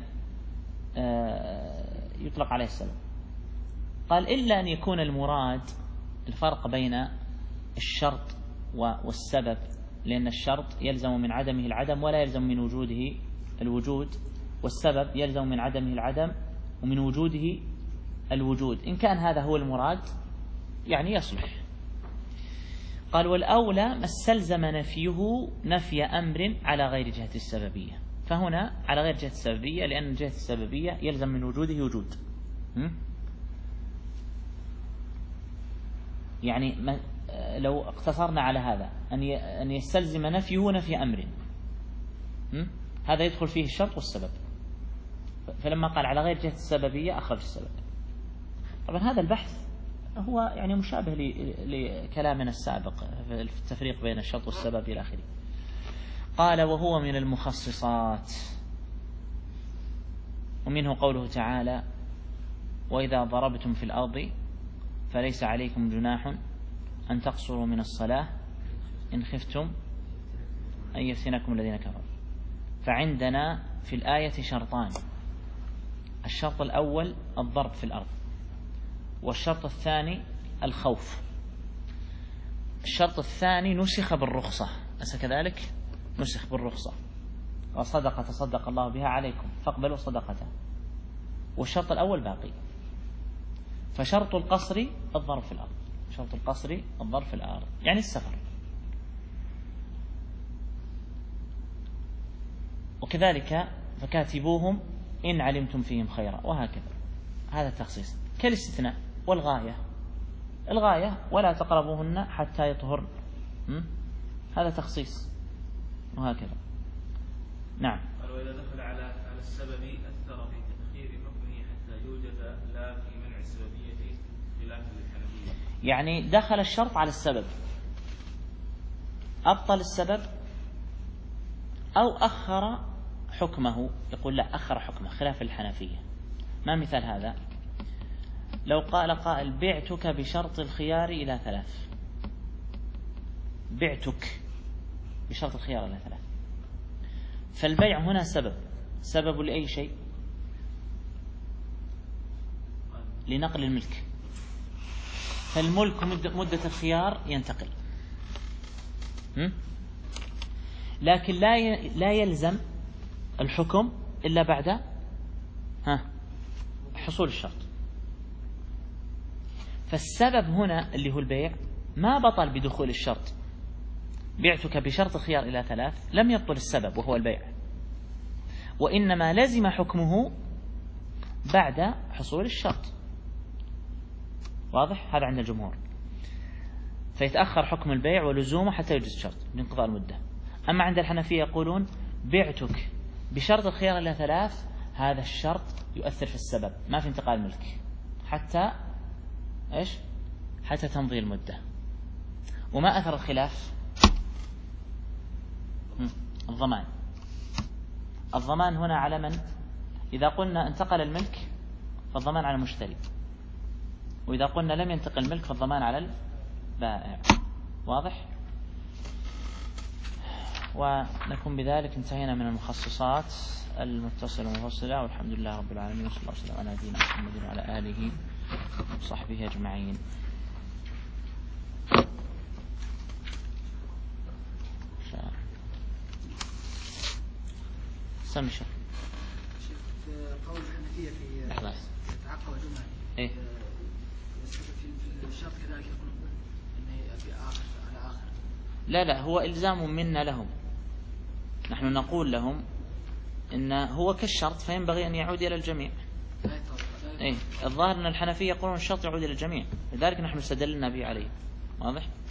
يطلق عليه السبب. قال إلا أن يكون المراد الفرق بين الشرط والسبب، لأن الشرط يلزم من عدمه العدم ولا يلزم من وجوده الوجود، والسبب يلزم من عدمه العدم ومن وجوده الوجود. إن كان هذا هو المراد يعني يصلح. قال والأولى ما استلزم نفيه نفي أمر على غير جهة السببية. فهنا على غير جهة السببية، لأن جهة السببية يلزم من وجوده وجود. يعني لو اقتصرنا على هذا أن يستلزم نفيه نفي أمر، هذا يدخل فيه الشرط والسبب، فلما قال على غير جهة السببية أخرج السبب. طبعا هذا البحث هو يعني مشابه لكلامنا السابق في التفريق بين الشرط والسبب إلى آخره. قال وهو من المخصصات، ومنه قوله تعالى وإذا ضربتم في الأرض فليس عليكم جناح أن تقصروا من الصلاة إن خفتم أن يفتنكم الذين كفروا. فعندنا في الآية شرطان، الشرط الأول الضرب في الأرض، والشرط الثاني الخوف. الشرط الثاني نسخ بالرخصة، أليس كذلك؟ نسخ بالرخصة، وصدقة تصدق الله بها عليكم فاقبلوا صدقته، والشرط الأول باقي. فشرط القصر الضرب في الأرض، شرط القصر الضرب في الأرض يعني السفر. وكذلك فكاتبوهم إن علمتم فيهم خيرا، وهكذا. هذا التخصيص. كالاستثناء والغاية. الغاية ولا تقربوهن حتى يطهرن، هذا تخصيص، وهكذا. نعم. قال وإذا دخل على على السبب أثر في تأخير حكمه حتى يوجد لا في منع السببية خلاف للحنفية. يعني دخل الشرط على السبب، أبطل السبب أو أخر حكمه، يقول لا أخر حكمه خلاف الحنفية. ما مثال هذا؟ لو قال قائل بعتك بشرط الخيار إلى ثلاث، بعتك بشرط الخيار إلى ثلاث، فالبيع هنا سبب، سبب لأي شيء؟ لنقل الملك، فالملك مدة الخيار ينتقل، لكن لا لا يلزم الحكم إلا بعد ها حصول الشرط. فالسبب هنا اللي هو البيع ما بطل بدخول الشرط. بعتك بشرط الخيار إلى ثلاث لم يبطل السبب وهو البيع، وإنما لزم حكمه بعد حصول الشرط. واضح؟ هذا عند الجمهور. فيتأخر حكم البيع ولزومه حتى يجوز الشرط بانقضاء المدة. أما عند الحنفية يقولون بعتك بشرط الخيار إلى ثلاث، هذا الشرط يؤثر في السبب، ما في انتقال ملك حتى إيش؟ حتى تمضي المدة. وما أثر الخلاف؟ الضمان. الضمان هنا على من؟ إذا قلنا انتقل الملك فالضمان على المشتري، وإذا قلنا لم ينتقل الملك فالضمان على البائع. واضح؟ ونكون بذلك انتهينا من المخصصات المتصلة والمفصلة، والحمد لله رب العالمين، وصلى الله وسلم على نبينا محمد وعلى آله وصحبه أجمعين. سمي شيخ. في قول الحنفية في تعقب جمعة إيه؟ في الشرط كذلك يكون إنه في آخر على آخر. لا لا، هو إلزام منا لهم، نحن نقول لهم إن هو كالشرط فينبغي أن يعود إلى الجميع. إيه؟ الظاهر أن الحنفية يقولون الشرط يعود إلى الجميع، لذلك نحن استدلنا به عليه. واضح؟